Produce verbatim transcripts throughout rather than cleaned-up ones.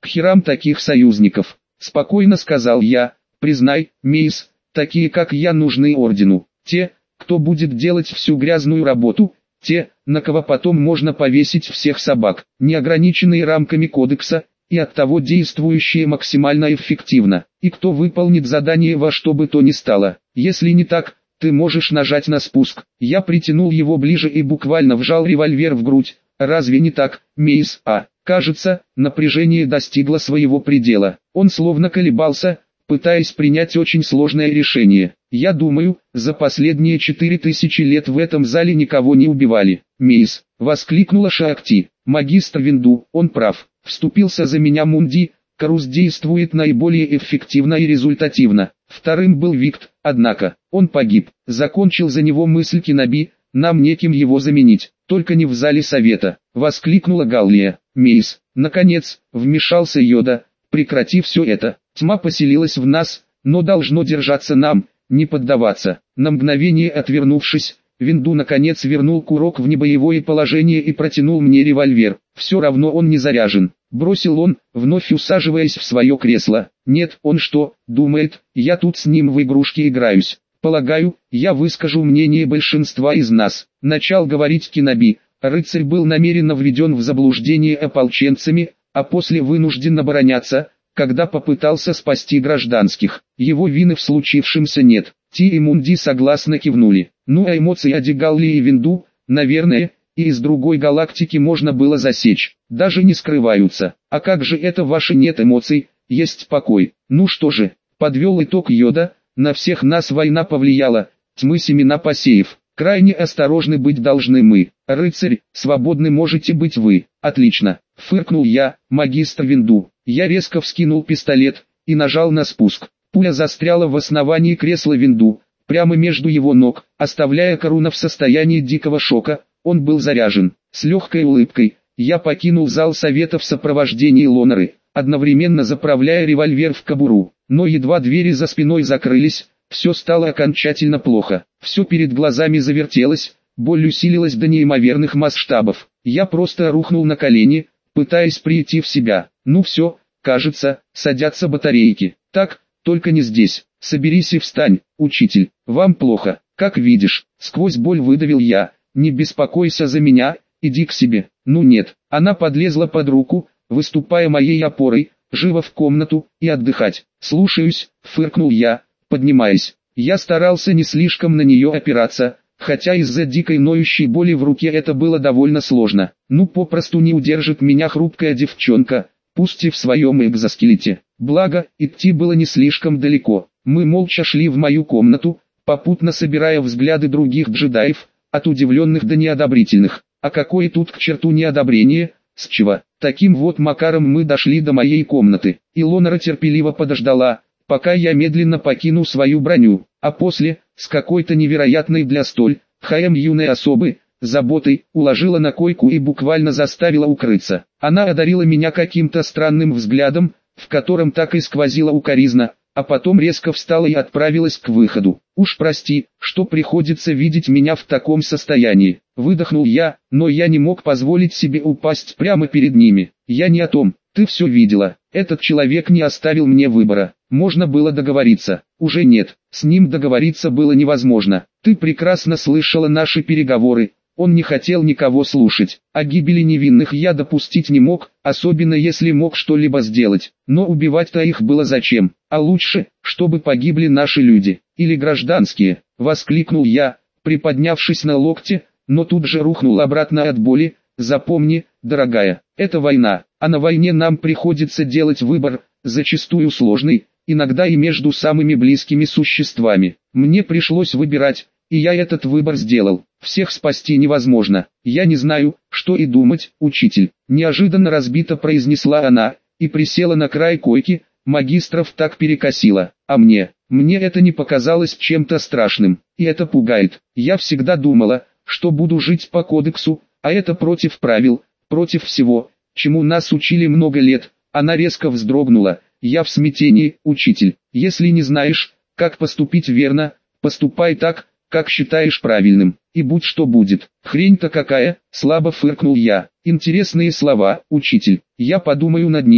К херам таких союзников, спокойно сказал я. Признай, Мейс, такие как я нужны ордену. Те, кто будет делать всю грязную работу, те, на кого потом можно повесить всех собак, не ограниченные рамками кодекса, и оттого действующие максимально эффективно, и кто выполнит задание во что бы то ни стало. Если не так, ты можешь нажать на спуск. Я притянул его ближе и буквально вжал револьвер в грудь. Разве не так, Мейс? А, кажется, напряжение достигло своего предела. Он словно колебался, пытаясь принять очень сложное решение. Я думаю, за последние четыре тысячи лет в этом зале никого не убивали. Мейс, воскликнула Шаакти. Магистр Винду, он прав. Вступился за меня Мунди. Карус действует наиболее эффективно и результативно. Вторым был Викт, однако, он погиб. Закончил за него мысль Кинаби, нам неким его заменить, только не в зале совета. Воскликнула Галлия. Мейс, наконец, вмешался Йода, прекрати все это. Тьма поселилась в нас, но должно держаться нам, не поддаваться. На мгновение отвернувшись, Винду наконец вернул курок в небоевое положение и протянул мне револьвер. Все равно он не заряжен. Бросил он, вновь усаживаясь в свое кресло. Нет, он что, думает, я тут с ним в игрушки играюсь. Полагаю, я выскажу мнение большинства из нас. Начал говорить Кинаби. Рыцарь был намеренно введен в заблуждение ополченцами, а после вынужден обороняться, когда попытался спасти гражданских. Его вины в случившемся нет. Ти и Мунди согласно кивнули. Ну а эмоции Адигалли и Винду, наверное, и из другой галактики можно было засечь. Даже не скрываются. А как же это ваши нет эмоций, есть покой? Ну что же, подвел итог Йода, на всех нас война повлияла, тьмы семена посеев. Крайне осторожны быть должны мы. Рыцарь, свободны можете быть вы. Отлично, фыркнул я, магистр Винду. Я резко вскинул пистолет и нажал на спуск. Пуля застряла в основании кресла Винду, прямо между его ног, оставляя Каруна в состоянии дикого шока. Он был заряжен. С легкой улыбкой я покинул зал совета в сопровождении Лонары, одновременно заправляя револьвер в кобуру. Но едва двери за спиной закрылись, все стало окончательно плохо. Все перед глазами завертелось, боль усилилась до неимоверных масштабов. Я просто рухнул на колени, пытаясь прийти в себя. Ну все, кажется, садятся батарейки. Так, только не здесь. Соберись и встань, учитель. Вам плохо, как видишь. Сквозь боль выдавил я. Не беспокойся за меня, иди к себе. Ну нет, она подлезла под руку, выступая моей опорой. Живо в комнату и отдыхать. Слушаюсь, фыркнул я, поднимаясь. Я старался не слишком на нее опираться, хотя из-за дикой ноющей боли в руке это было довольно сложно. Ну попросту не удержит меня хрупкая девчонка, пусть и в своем экзоскелете. Благо, идти было не слишком далеко. Мы молча шли в мою комнату, попутно собирая взгляды других джедаев, от удивленных до неодобрительных. А какое тут к черту неодобрение? С чего? Таким вот макаром мы дошли до моей комнаты. Илонара терпеливо подождала, пока я медленно покину свою броню, а после, с какой-то невероятной для столь, хаем юной особы, заботой, уложила на койку и буквально заставила укрыться. Она одарила меня каким-то странным взглядом, в котором так и сквозила укоризна, а потом резко встала и отправилась к выходу. Уж прости, что приходится видеть меня в таком состоянии. Выдохнул я, но я не мог позволить себе упасть прямо перед ними. Я не о том, ты все видела. Этот человек не оставил мне выбора. Можно было договориться. Уже нет, с ним договориться было невозможно. Ты прекрасно слышала наши переговоры. Он не хотел никого слушать. О гибели невинных я допустить не мог, особенно если мог что-либо сделать. Но убивать-то их было зачем? А лучше, чтобы погибли наши люди. Или гражданские, воскликнул я, приподнявшись на локте, но тут же рухнул обратно от боли. Запомни, дорогая, это война, а на войне нам приходится делать выбор, зачастую сложный, иногда и между самыми близкими существами. Мне пришлось выбирать, и я этот выбор сделал. Всех спасти невозможно. Я не знаю, что и думать, учитель. Неожиданно разбито произнесла она, и присела на край койки. Магистров так перекосило. А мне, мне это не показалось чем-то страшным. И это пугает. Я всегда думала, что буду жить по кодексу, а это против правил, против всего, чему нас учили много лет. Она резко вздрогнула. Я в смятении, учитель. Если не знаешь, как поступить верно, поступай так, как считаешь правильным, и будь что будет. Хрень-то какая, слабо фыркнул я. Интересные слова, учитель, я подумаю над ними.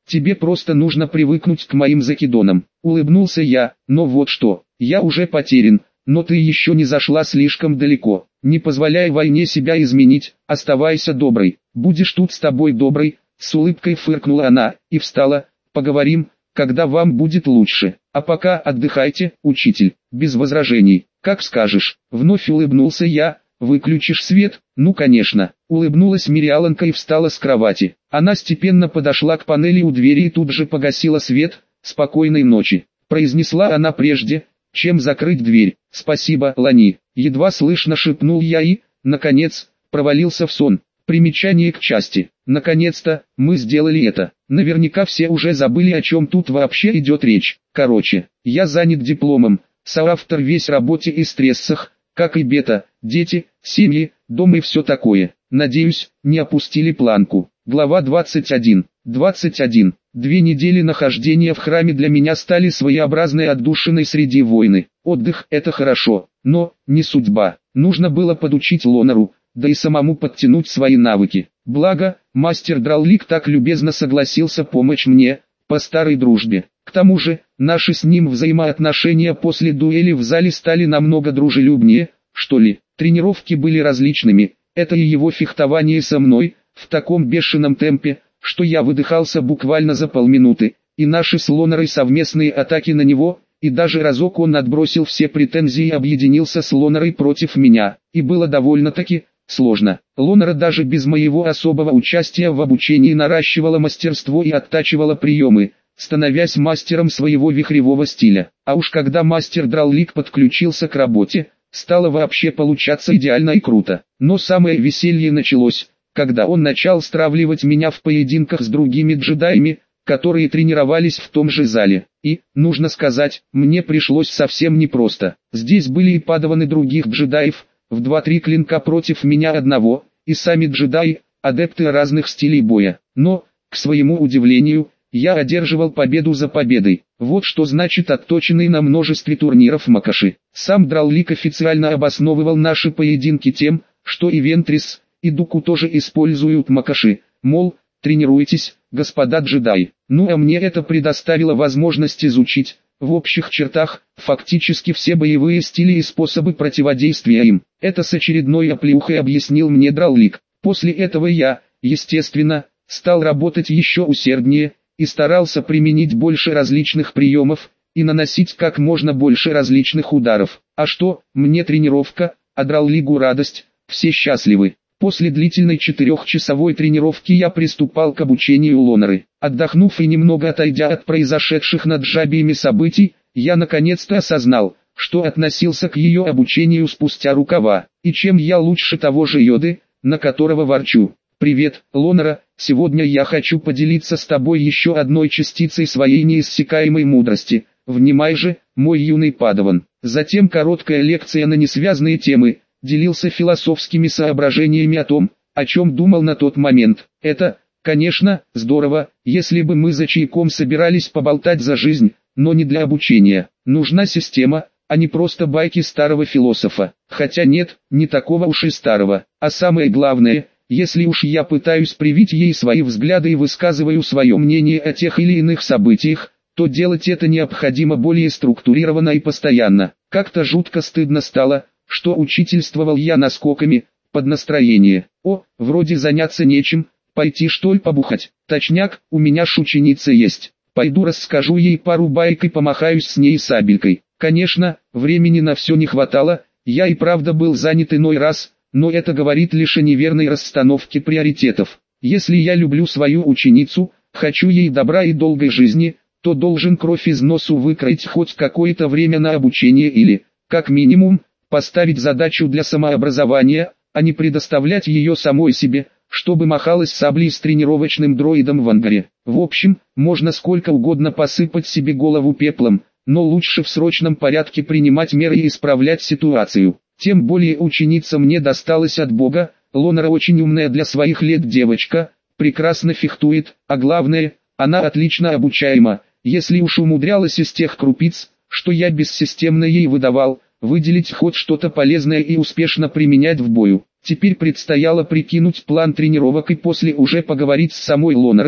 тебе просто нужно привыкнуть к моим закидонам. Улыбнулся я, но вот что, я уже потерян, но ты еще не зашла слишком далеко. Не позволяй войне себя изменить, оставайся доброй. Будешь тут с тобой доброй, с улыбкой фыркнула она, и встала. Поговорим, когда вам будет лучше. А пока отдыхайте, учитель, без возражений. Как скажешь. Вновь улыбнулся я. Выключишь свет? Ну конечно. Улыбнулась Мириаланка и встала с кровати. Она степенно подошла к панели у двери и тут же погасила свет. Спокойной ночи, произнесла она прежде, чем закрыть дверь. Спасибо, Лани. Едва слышно шепнул я и, наконец, провалился в сон. Примечание к части. Наконец-то, мы сделали это. Наверняка все уже забыли, о чем тут вообще идет речь. Короче, я занят дипломом, соавтор весь работе и стрессах, как и бета, дети, семьи, дом и все такое. Надеюсь, не опустили планку. Глава двадцать один. двадцать один. Две недели нахождения в храме для меня стали своеобразной отдушиной среди войны. Отдых – это хорошо, но не судьба. Нужно было подучить Лонару, да и самому подтянуть свои навыки. Благо, мастер Драллик так любезно согласился помочь мне, по старой дружбе. К тому же, наши с ним взаимоотношения после дуэли в зале стали намного дружелюбнее, что ли. Тренировки были различными, это и его фехтование со мной, в таком бешеном темпе, что я выдыхался буквально за полминуты, и наши с Лонарой совместные атаки на него, и даже разок он отбросил все претензии и объединился с Лонарой против меня, и было довольно-таки сложно. Лонара даже без моего особого участия в обучении наращивала мастерство и оттачивала приемы, становясь мастером своего вихревого стиля. А уж когда мастер Драллик подключился к работе, стало вообще получаться идеально и круто. Но самое веселье началось, когда он начал стравливать меня в поединках с другими джедаями, которые тренировались в том же зале. И, нужно сказать, мне пришлось совсем непросто. Здесь были и падаваны других джедаев, в два-три клинка против меня одного, и сами джедаи, адепты разных стилей боя. Но, к своему удивлению, я одерживал победу за победой. Вот что значит отточенный на множестве турниров Макоши. Сам Драллик официально обосновывал наши поединки тем, что и Вентрис, и Дуку тоже используют Макоши, мол, тренируйтесь, господа джедаи. Ну а мне это предоставило возможность изучить, в общих чертах, фактически все боевые стили и способы противодействия им. Это с очередной оплеухой объяснил мне Драллик. После этого я, естественно, стал работать еще усерднее, и старался применить больше различных приемов, и наносить как можно больше различных ударов. А что, мне тренировка, а Драллигу радость, все счастливы. После длительной четырехчасовой тренировки я приступал к обучению Лонары. Отдохнув и немного отойдя от произошедших над Джабиями событий, я наконец-то осознал, что относился к ее обучению спустя рукава, и чем я лучше того же Йоды, на которого ворчу. «Привет, Лонара, сегодня я хочу поделиться с тобой еще одной частицей своей неиссякаемой мудрости. Внимай же, мой юный падаван». Затем короткая лекция на несвязные темы, делился философскими соображениями о том, о чем думал на тот момент. Это, конечно, здорово, если бы мы за чайком собирались поболтать за жизнь, но не для обучения. Нужна система, а не просто байки старого философа. Хотя нет, не такого уж и старого. А самое главное, если уж я пытаюсь привить ей свои взгляды и высказываю свое мнение о тех или иных событиях, то делать это необходимо более структурированно и постоянно. Как-то жутко стыдно стало, что учительствовал я наскоками, под настроение. О, вроде заняться нечем, пойти что ли побухать. Точняк, у меня ж ученица есть. Пойду расскажу ей пару баек и помахаюсь с ней сабелькой. Конечно, времени на все не хватало, я и правда был занят иной раз, но это говорит лишь о неверной расстановке приоритетов. Если я люблю свою ученицу, хочу ей добра и долгой жизни, то должен кровь из носу выкроить хоть какое-то время на обучение или, как минимум, поставить задачу для самообразования, а не предоставлять ее самой себе, чтобы махалась саблей с тренировочным дроидом в ангаре. В общем, можно сколько угодно посыпать себе голову пеплом, но лучше в срочном порядке принимать меры и исправлять ситуацию. Тем более ученица мне досталась от Бога, Лонара очень умная для своих лет девочка, прекрасно фехтует, а главное, она отлично обучаема, если уж умудрялась из тех крупиц, что я бессистемно ей выдавал, выделить хоть что-то полезное и успешно применять в бою. Теперь предстояло прикинуть план тренировок и после уже поговорить с самой Лонарой,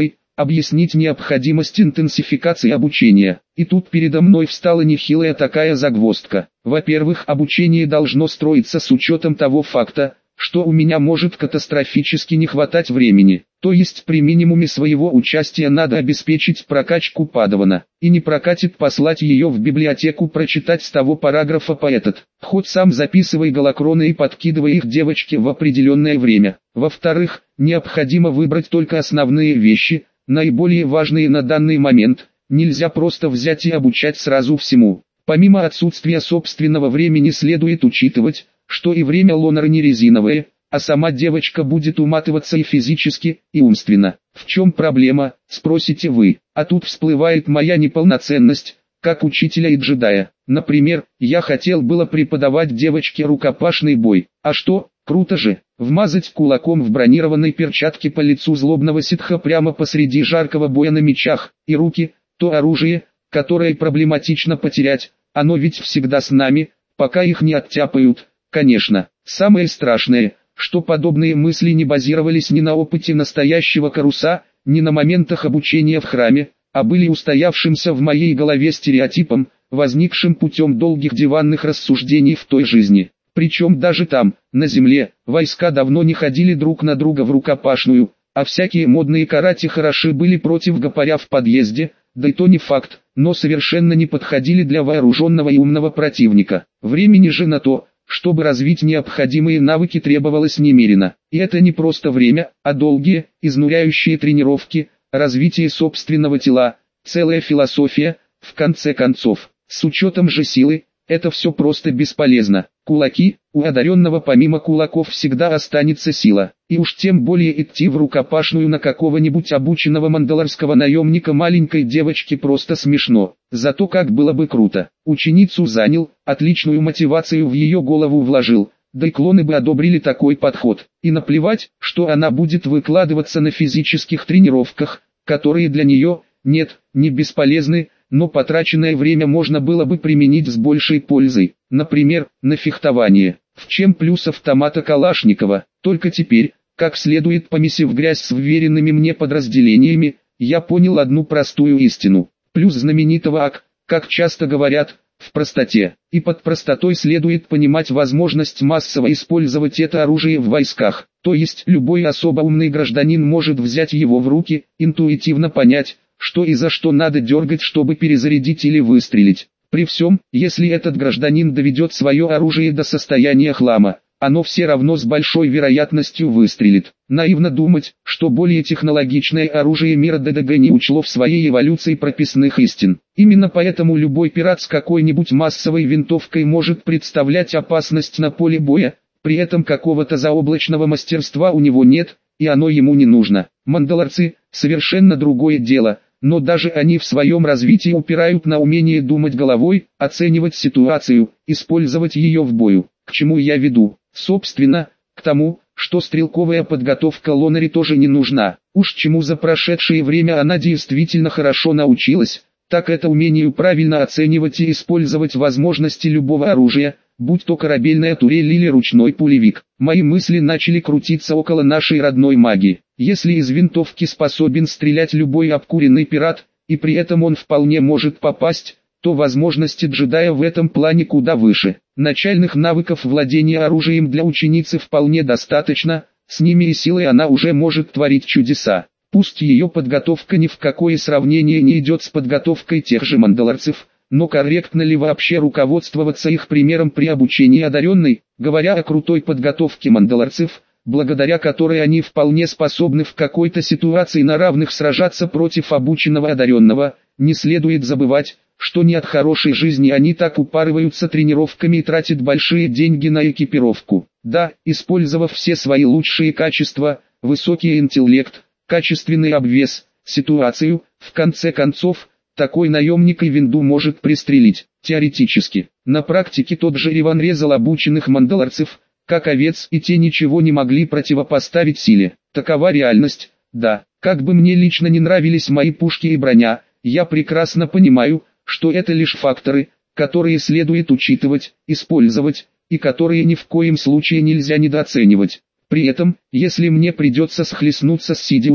объяснить необходимость интенсификации обучения. И тут передо мной встала нехилая такая загвоздка. Во-первых, обучение должно строиться с учетом того факта, что у меня может катастрофически не хватать времени. То есть при минимуме своего участия надо обеспечить прокачку Падавана. И не прокатит послать ее в библиотеку прочитать с того параграфа по этот. Хоть сам записывай голокроны и подкидывай их девочке в определенное время. Во-вторых, необходимо выбрать только основные вещи, наиболее важные на данный момент. Нельзя просто взять и обучать сразу всему. Помимо отсутствия собственного времени следует учитывать, что и время Лонары не резиновое, а сама девочка будет уматываться и физически, и умственно. В чем проблема, спросите вы? А тут всплывает моя неполноценность, как учителя и джедая. Например, я хотел было преподавать девочке рукопашный бой. А что, круто же, вмазать кулаком в бронированной перчатке по лицу злобного ситха прямо посреди жаркого боя на мечах, и руки, то оружие, которое проблематично потерять, оно ведь всегда с нами, пока их не оттяпают. Конечно, самое страшное, что подобные мысли не базировались ни на опыте настоящего каруса, ни на моментах обучения в храме, а были устоявшимся в моей голове стереотипом, возникшим путем долгих диванных рассуждений в той жизни. Причем даже там, на земле, войска давно не ходили друг на друга в рукопашную, а всякие модные карате хороши были против гопаря в подъезде, да и то не факт, но совершенно не подходили для вооруженного и умного противника. Времени же на то, чтобы развить необходимые навыки, требовалось немерено. И это не просто время, а долгие, изнуряющие тренировки, развитие собственного тела, целая философия, в конце концов. С учетом же силы, это все просто бесполезно. Кулаки, у одаренного помимо кулаков всегда останется сила. И уж тем более идти в рукопашную на какого-нибудь обученного мандалорского наемника маленькой девочки просто смешно. Зато как было бы круто. Ученицу занял, отличную мотивацию в ее голову вложил. Да и клоны бы одобрили такой подход. И наплевать, что она будет выкладываться на физических тренировках, которые для нее, нет, не бесполезны, но потраченное время можно было бы применить с большей пользой, например, на фехтование. В чем плюс автомата Калашникова? Только теперь, как следует помесив грязь с вверенными мне подразделениями, я понял одну простую истину. Плюс знаменитого АК, как часто говорят, в простоте. И под простотой следует понимать возможность массово использовать это оружие в войсках. То есть любой особо умный гражданин может взять его в руки, интуитивно понять, что и за что надо дергать, чтобы перезарядить или выстрелить. При всем, если этот гражданин доведет свое оружие до состояния хлама, оно все равно с большой вероятностью выстрелит. Наивно думать, что более технологичное оружие мира ДДГ не учло в своей эволюции прописных истин. Именно поэтому любой пират с какой-нибудь массовой винтовкой может представлять опасность на поле боя, при этом какого-то заоблачного мастерства у него нет, и оно ему не нужно. Мандалорцы – совершенно другое дело. Но даже они в своем развитии упирают на умение думать головой, оценивать ситуацию, использовать ее в бою. К чему я веду? Собственно, к тому, что стрелковая подготовка Лонари тоже не нужна. Уж чему за прошедшее время она действительно хорошо научилась, так это умению правильно оценивать и использовать возможности любого оружия, будь то корабельная турель или ручной пулевик. Мои мысли начали крутиться около нашей родной магии. Если из винтовки способен стрелять любой обкуренный пират, и при этом он вполне может попасть, то возможности джедая в этом плане куда выше. Начальных навыков владения оружием для ученицы вполне достаточно, с ними и силой она уже может творить чудеса. Пусть ее подготовка ни в какое сравнение не идет с подготовкой тех же мандалорцев, но корректно ли вообще руководствоваться их примером при обучении одаренной, говоря о крутой подготовке мандалорцев, благодаря которой они вполне способны в какой-то ситуации на равных сражаться против обученного одаренного, не следует забывать, что не от хорошей жизни они так упарываются тренировками и тратят большие деньги на экипировку. Да, использовав все свои лучшие качества, высокий интеллект, качественный обвес, ситуацию, в конце концов, такой наемник и винду может пристрелить, теоретически. На практике тот же Риван резал обученных мандалорцев, как овец, и те ничего не могли противопоставить силе. Такова реальность. Да, как бы мне лично не нравились мои пушки и броня, я прекрасно понимаю, что это лишь факторы, которые следует учитывать, использовать, и которые ни в коем случае нельзя недооценивать. При этом, если мне придется схлестнуться с Сидиусом,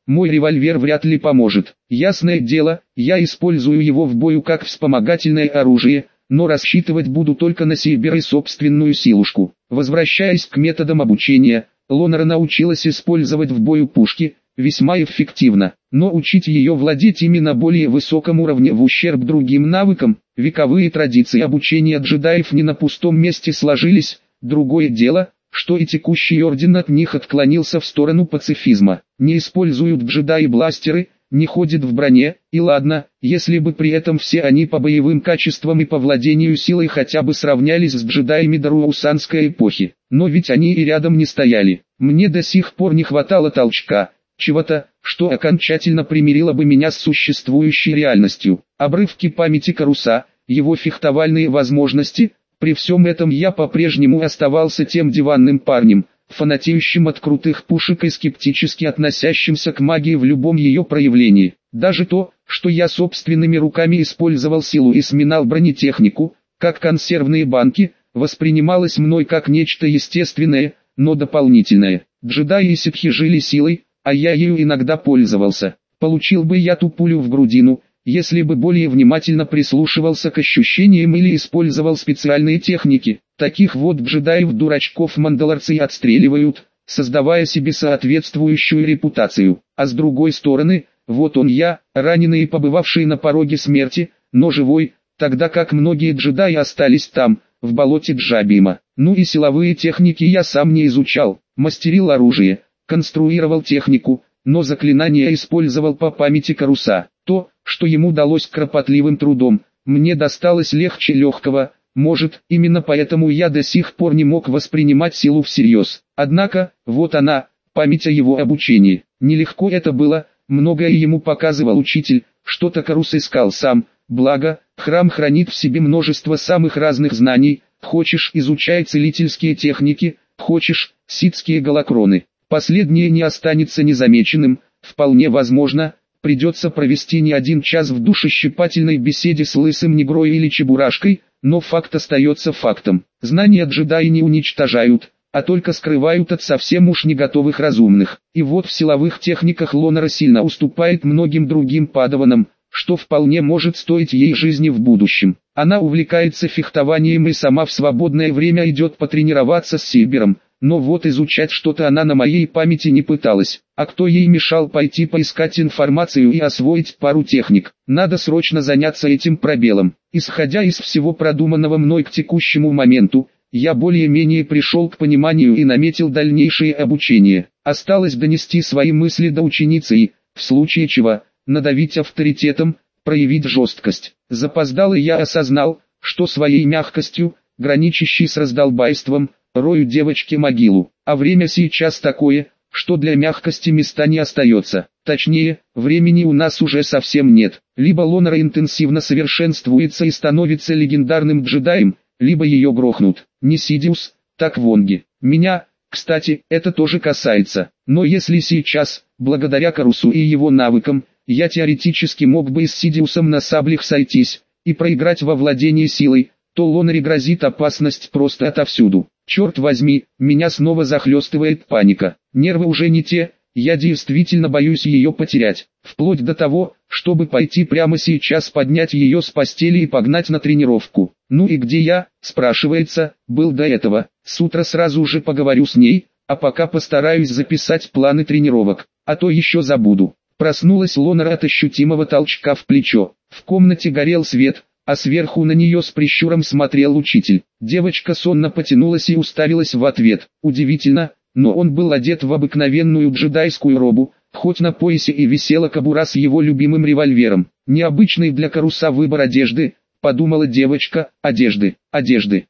мой револьвер вряд ли поможет. Ясное дело, я использую его в бою как вспомогательное оружие, но рассчитывать буду только на себя и собственную силушку. Возвращаясь к методам обучения, Лонара научилась использовать в бою пушки, весьма эффективно, но учить ее владеть ими на более высоком уровне в ущерб другим навыкам, вековые традиции обучения джедаев не на пустом месте сложились. Другое дело, что и текущий орден от них отклонился в сторону пацифизма. Не используют джедаи бластеры, не ходят в броне, и ладно, если бы при этом все они по боевым качествам и по владению силой хотя бы сравнялись с джедаями даруаусанской эпохи, но ведь они и рядом не стояли. Мне до сих пор не хватало толчка, чего-то, что окончательно примирило бы меня с существующей реальностью. Обрывки памяти Каруса, его фехтовальные возможности. При всем этом я по-прежнему оставался тем диванным парнем, фанатеющим от крутых пушек и скептически относящимся к магии в любом ее проявлении. Даже то, что я собственными руками использовал силу и сминал бронетехнику, как консервные банки, воспринималось мной как нечто естественное, но дополнительное. Джедаи и ситхи жили силой, а я ею иногда пользовался. Получил бы я ту пулю в грудину, если бы более внимательно прислушивался к ощущениям или использовал специальные техники. Таких вот джедаев-дурачков мандалорцы отстреливают, создавая себе соответствующую репутацию. А с другой стороны, вот он я, раненый и побывавший на пороге смерти, но живой, тогда как многие джедаи остались там, в болоте Джабима. Ну и силовые техники я сам не изучал, мастерил оружие, конструировал технику, но заклинания использовал по памяти Каруса. То, что ему далось кропотливым трудом, мне досталось легче легкого, может, именно поэтому я до сих пор не мог воспринимать силу всерьез. Однако, вот она, память о его обучении. Нелегко это было, многое ему показывал учитель, что-то Карус искал сам, благо, храм хранит в себе множество самых разных знаний, хочешь изучай целительские техники, хочешь, ситские голокроны. Последнее не останется незамеченным, вполне возможно. Придется провести не один час в душещипательной беседе с лысым негрой или чебурашкой, но факт остается фактом. Знания джедаи не уничтожают, а только скрывают от совсем уж не готовых разумных. И вот в силовых техниках Лонара сильно уступает многим другим падаванам, что вполне может стоить ей жизни в будущем. Она увлекается фехтованием и сама в свободное время идет потренироваться с Сильбером. Но вот изучать что-то она на моей памяти не пыталась. А кто ей мешал пойти поискать информацию и освоить пару техник? Надо срочно заняться этим пробелом. Исходя из всего продуманного мной к текущему моменту, я более-менее пришел к пониманию и наметил дальнейшее обучение. Осталось донести свои мысли до ученицы и, в случае чего, надавить авторитетом, проявить жесткость. Запоздало я осознал, что своей мягкостью, граничащей с раздолбайством, рою девочке могилу, а время сейчас такое, что для мягкости места не остается. Точнее, времени у нас уже совсем нет. Либо Лонара интенсивно совершенствуется и становится легендарным джедаем, либо ее грохнут. Не Сидиус, так Вонги. Меня, кстати, это тоже касается. Но если сейчас, благодаря Карусу и его навыкам, я теоретически мог бы и с Сидиусом на саблях сойтись, и проиграть во владении силой, то Лонаре грозит опасность просто отовсюду. Черт возьми, меня снова захлестывает паника. Нервы уже не те, я действительно боюсь ее потерять. Вплоть до того, чтобы пойти прямо сейчас поднять ее с постели и погнать на тренировку. Ну и где я, спрашивается, был до этого. С утра сразу же поговорю с ней, а пока постараюсь записать планы тренировок, а то еще забуду. Проснулась Лонара от ощутимого толчка в плечо. В комнате горел свет, а сверху на нее с прищуром смотрел учитель. Девочка сонно потянулась и уставилась в ответ. Удивительно, но он был одет в обыкновенную джедайскую робу, хоть на поясе и висела кобура с его любимым револьвером. Необычный для Каруса выбор одежды, подумала девочка, одежды, одежды.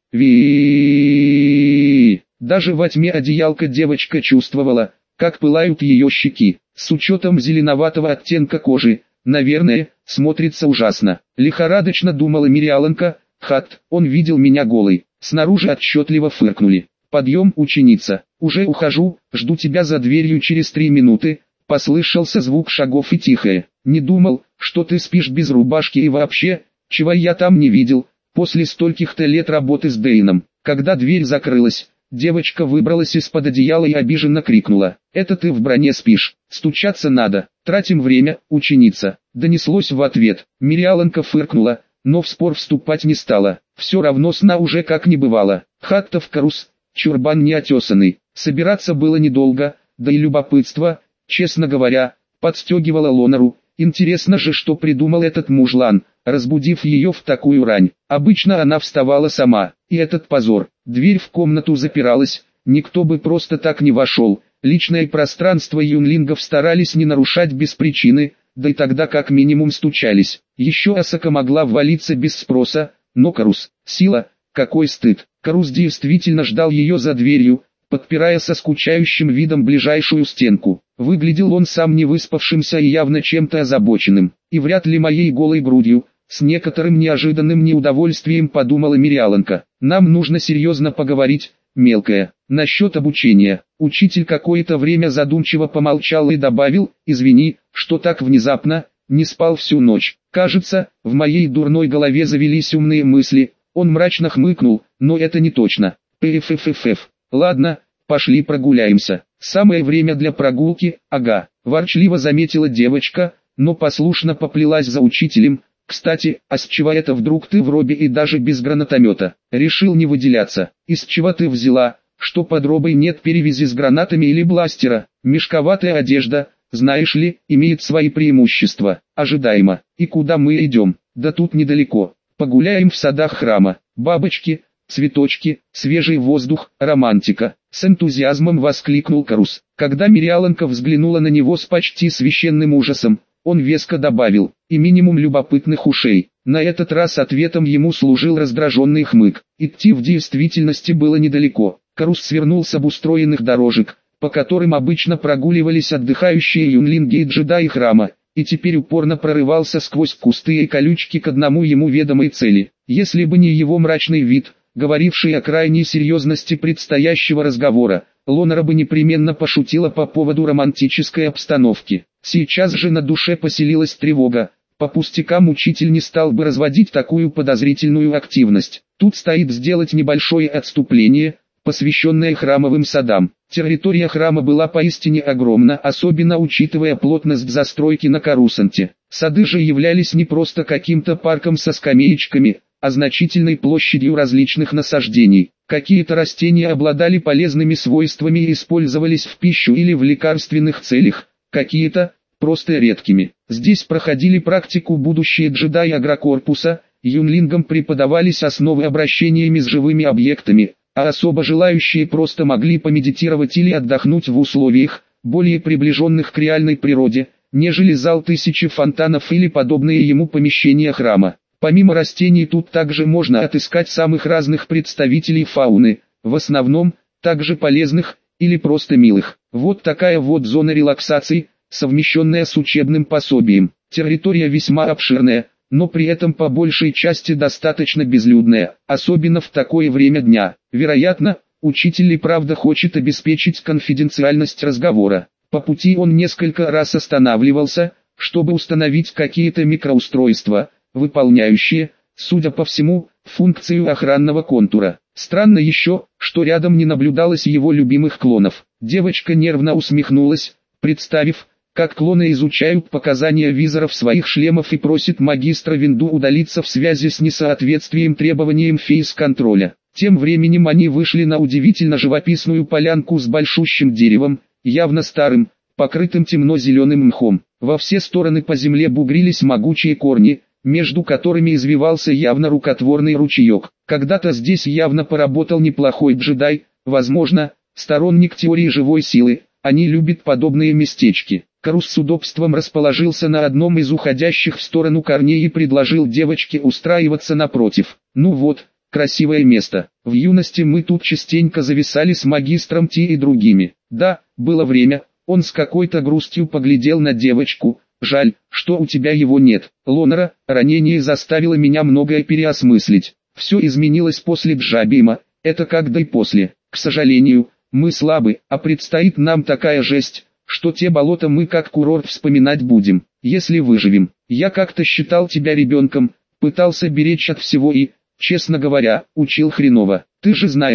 Ви. Даже во тьме одеялка девочка чувствовала, как пылают ее щеки. С учетом зеленоватого оттенка кожи, наверное, смотрится ужасно. Лихорадочно думала Мириаланка, хат, он видел меня голой. Снаружи отчетливо фыркнули. Подъем, ученица, уже ухожу, жду тебя за дверью через три минуты. Послышался звук шагов и тихое. Не думал, что ты спишь без рубашки и вообще, чего я там не видел, после стольких-то лет работы с Дейном. Когда дверь закрылась, Девочка выбралась из-под одеяла и обиженно крикнула: «Это ты в броне спишь? Стучаться надо, тратим время, ученица!» Донеслось в ответ. Мириаланка фыркнула, но в спор вступать не стала. Все равно сна уже как не бывало. Хатта в карус, чурбан неотесанный. Собираться было недолго, да и любопытство, честно говоря, подстегивало Лонару. Интересно же, что придумал этот мужлан, разбудив ее в такую рань. Обычно она вставала сама, и этот позор. Дверь в комнату запиралась, никто бы просто так не вошел. Личное пространство юнлингов старались не нарушать без причины, да и тогда как минимум стучались. Еще Асака могла ввалиться без спроса, но Карус, сила, какой стыд. Карус действительно ждал ее за дверью, подпирая со скучающим видом ближайшую стенку. Выглядел он сам невыспавшимся и явно чем-то озабоченным, и вряд ли моей голой грудью. С некоторым неожиданным неудовольствием подумала Мириаланка. «Нам нужно серьезно поговорить, мелкая, насчет обучения». Учитель какое-то время задумчиво помолчал и добавил: «Извини, что так внезапно, не спал всю ночь. Кажется, в моей дурной голове завелись умные мысли». Он мрачно хмыкнул: «но это не точно. Пфффф. Ладно, пошли прогуляемся». «Самое время для прогулки, ага», ворчливо заметила девочка, но послушно поплелась за учителем. «Кстати, а с чего это вдруг ты в робе и даже без гранатомета? Решил не выделяться. Из чего ты взяла, что под робой нет перевязи с гранатами или бластера? Мешковатая одежда, знаешь ли, имеет свои преимущества». «Ожидаемо. И куда мы идем?» «Да тут недалеко. Погуляем в садах храма. Бабочки, цветочки, свежий воздух, романтика». С энтузиазмом воскликнул Карус. Когда Мириаланка взглянула на него с почти священным ужасом, он веско добавил: «И минимум любопытных ушей». На этот раз ответом ему служил раздраженный хмык. Идти в действительности было недалеко. Карус свернул с обустроенных дорожек, по которым обычно прогуливались отдыхающие юнлинги и джедаи храма, и теперь упорно прорывался сквозь кусты и колючки к одному ему ведомой цели. Если бы не его мрачный вид, говоривший о крайней серьезности предстоящего разговора, Лонара бы непременно пошутила по поводу романтической обстановки. Сейчас же на душе поселилась тревога. По пустякам учитель не стал бы разводить такую подозрительную активность. Тут стоит сделать небольшое отступление, посвященное храмовым садам. Территория храма была поистине огромна, особенно учитывая плотность застройки на Карусанте. Сады же являлись не просто каким-то парком со скамеечками, а значительной площадью различных насаждений. Какие-то растения обладали полезными свойствами и использовались в пищу или в лекарственных целях, какие-то просто редкими. Здесь проходили практику будущие джедаи агрокорпуса, юнлингам преподавались основы обращениями с живыми объектами, а особо желающие просто могли помедитировать или отдохнуть в условиях, более приближенных к реальной природе, нежели зал тысячи фонтанов или подобные ему помещения храма. Помимо растений тут также можно отыскать самых разных представителей фауны, в основном, также полезных, или просто милых. Вот такая вот зона релаксации, совмещенная с учебным пособием. Территория весьма обширная, но при этом по большей части достаточно безлюдная, особенно в такое время дня. Вероятно, учитель и правда хочет обеспечить конфиденциальность разговора. По пути он несколько раз останавливался, чтобы установить какие-то микроустройства, выполняющие, судя по всему, функцию охранного контура. Странно еще, что рядом не наблюдалось его любимых клонов. Девочка нервно усмехнулась, представив, как клоны изучают показания визоров своих шлемов и просит магистра Винду удалиться в связи с несоответствием требованиям фейс-контроля. Тем временем они вышли на удивительно живописную полянку с большущим деревом, явно старым, покрытым темно-зеленым мхом. Во все стороны по земле бугрились могучие корни, между которыми извивался явно рукотворный ручеек. Когда-то здесь явно поработал неплохой джедай, возможно, сторонник теории живой силы. Они любят подобные местечки. Карус с удобством расположился на одном из уходящих в сторону корней и предложил девочке устраиваться напротив. «Ну вот, красивое место. В юности мы тут частенько зависали с магистром Ти и другими. Да, было время». Он с какой-то грустью поглядел на девочку. «Жаль, что у тебя его нет, Лонара. Ранение заставило меня многое переосмыслить. Все изменилось после Джабима, это как да и после. К сожалению, мы слабы, а предстоит нам такая жесть, что те болота мы как курорт вспоминать будем, если выживем. Я как-то считал тебя ребенком, пытался беречь от всего и, честно говоря, учил хреново. Ты же знаешь,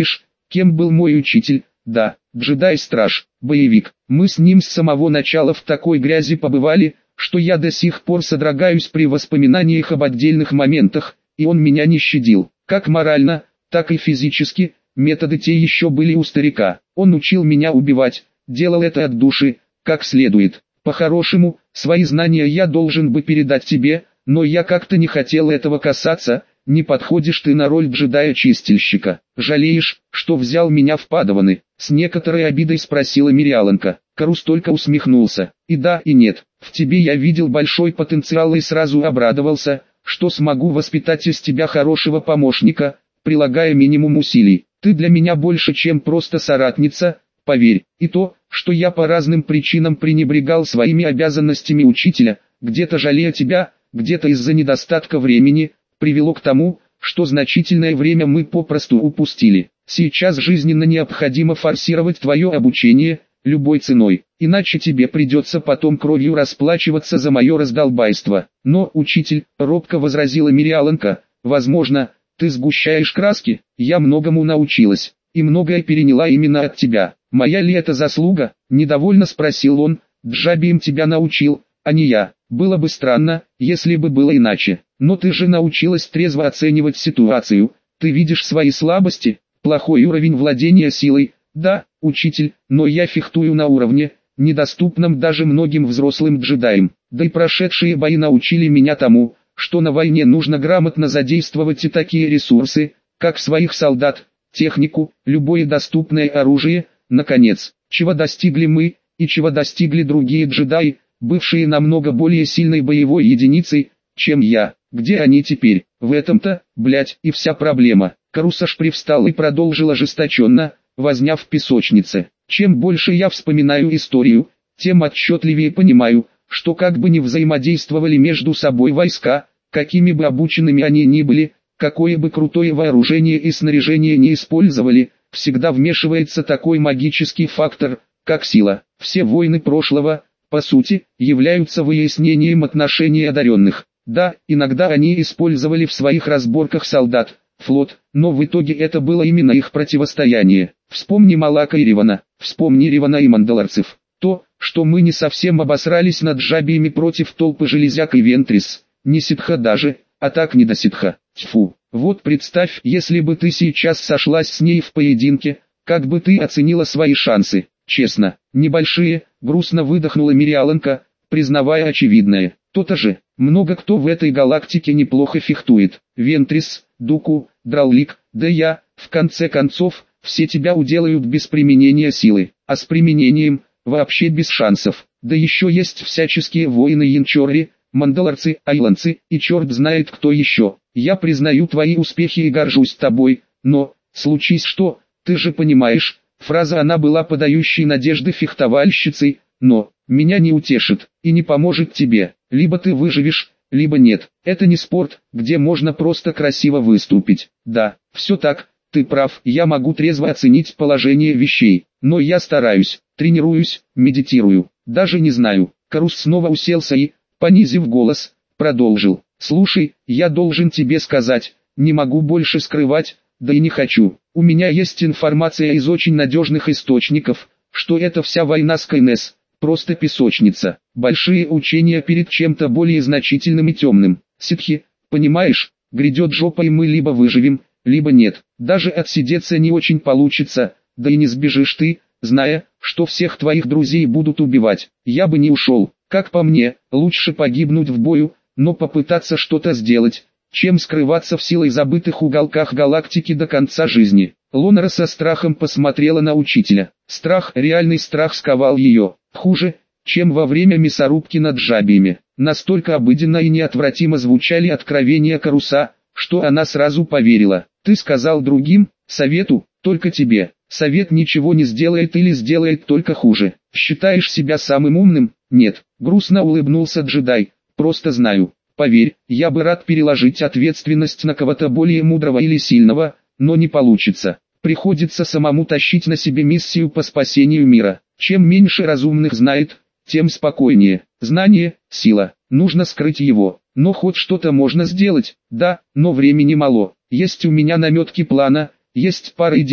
Кем был мой учитель? Да, джедай-страж, боевик. Мы с ним с самого начала в такой грязи побывали, что я до сих пор содрогаюсь при воспоминаниях об отдельных моментах, и он меня не щадил, как морально, так и физически. Методы те еще были у старика. Он учил меня убивать, делал это от души, как следует. По-хорошему, свои знания я должен бы передать тебе, но я как-то не хотел этого касаться. Не подходишь ты на роль джедая-чистильщика. Жалеешь, что взял меня в падаваны? С некоторой обидой спросила Мириаланка. Карус только усмехнулся. И да, и нет. В тебе я видел большой потенциал и сразу обрадовался, что смогу воспитать из тебя хорошего помощника, прилагая минимум усилий. Ты для меня больше, чем просто соратница, поверь. И то, что я по разным причинам пренебрегал своими обязанностями учителя, где-то жалея тебя, где-то из-за недостатка времени, привело к тому, что значительное время мы попросту упустили. Сейчас жизненно необходимо форсировать твое обучение, любой ценой, иначе тебе придется потом кровью расплачиваться за мое раздолбайство. Но, учитель, робко возразила Мириаланка, возможно, ты сгущаешь краски, я многому научилась, и многое переняла именно от тебя. Моя ли это заслуга? Недовольно спросил он, Джабием тебя научил, а не я. Было бы странно, если бы было иначе. Но ты же научилась трезво оценивать ситуацию, ты видишь свои слабости, плохой уровень владения силой. Да, учитель, но я фехтую на уровне, недоступном даже многим взрослым джедаям. Да и прошедшие бои научили меня тому, что на войне нужно грамотно задействовать и такие ресурсы, как своих солдат, технику, любое доступное оружие. Наконец, чего достигли мы, и чего достигли другие джедаи, бывшие намного более сильной боевой единицей, чем я. Где они теперь? В этом-то, блять, и вся проблема. Карус аж привстал и продолжил ожесточенно, возня в песочнице. Чем больше я вспоминаю историю, тем отчетливее понимаю, что как бы ни взаимодействовали между собой войска, какими бы обученными они ни были, какое бы крутое вооружение и снаряжение не использовали, всегда вмешивается такой магический фактор, как сила. Все войны прошлого, по сути, являются выяснением отношений одаренных. Да, иногда они использовали в своих разборках солдат, флот, но в итоге это было именно их противостояние. Вспомни Малака и Ривана, вспомни Ривана и мандалорцев. То, что мы не совсем обосрались над джабиями против толпы железяк и Вентрис, не ситха даже, а так не до ситха. Тьфу, вот представь, если бы ты сейчас сошлась с ней в поединке, как бы ты оценила свои шансы. Честно, небольшие, грустно выдохнула Мириаланка, признавая очевидное. То-то же, много кто в этой галактике неплохо фехтует. Вентрис, Дуку, Драулик, да я, в конце концов, все тебя уделают без применения силы, а с применением, вообще без шансов. Да еще есть всяческие воины янчорри, мандалорцы, айланцы и черт знает кто еще. Я признаю твои успехи и горжусь тобой, но, случись что, ты же понимаешь, фраза она была подающей надежды фехтовальщицей, но, меня не утешит, и не поможет тебе, либо ты выживешь, либо нет. Это не спорт, где можно просто красиво выступить. Да, все так, ты прав, я могу трезво оценить положение вещей, но я стараюсь, тренируюсь, медитирую, даже не знаю. Карус снова уселся и, понизив голос, продолжил. Слушай, я должен тебе сказать, не могу больше скрывать, да и не хочу. У меня есть информация из очень надежных источников, что эта вся война с Кайнес просто песочница, большие учения перед чем-то более значительным и темным. Ситхи, понимаешь, грядет жопа и мы либо выживем, либо нет. Даже отсидеться не очень получится, да и не сбежишь ты, зная, что всех твоих друзей будут убивать. Я бы не ушел, как по мне, лучше погибнуть в бою, но попытаться что-то сделать, чем скрываться в силой забытых уголках галактики до конца жизни. Лонара со страхом посмотрела на учителя. Страх, реальный страх сковал ее. Хуже, чем во время мясорубки над джабиями. Настолько обыденно и неотвратимо звучали откровения Каруса, что она сразу поверила. Ты сказал другим, совету, только тебе. Совет ничего не сделает или сделает только хуже. Считаешь себя самым умным? Нет. Грустно улыбнулся джедай. Просто знаю. Поверь, я бы рад переложить ответственность на кого-то более мудрого или сильного, но не получится. Приходится самому тащить на себе миссию по спасению мира. Чем меньше разумных знает, тем спокойнее. Знание – сила. Нужно скрыть его. Но хоть что-то можно сделать, да, но времени мало. Есть у меня наметки плана, есть пара идей,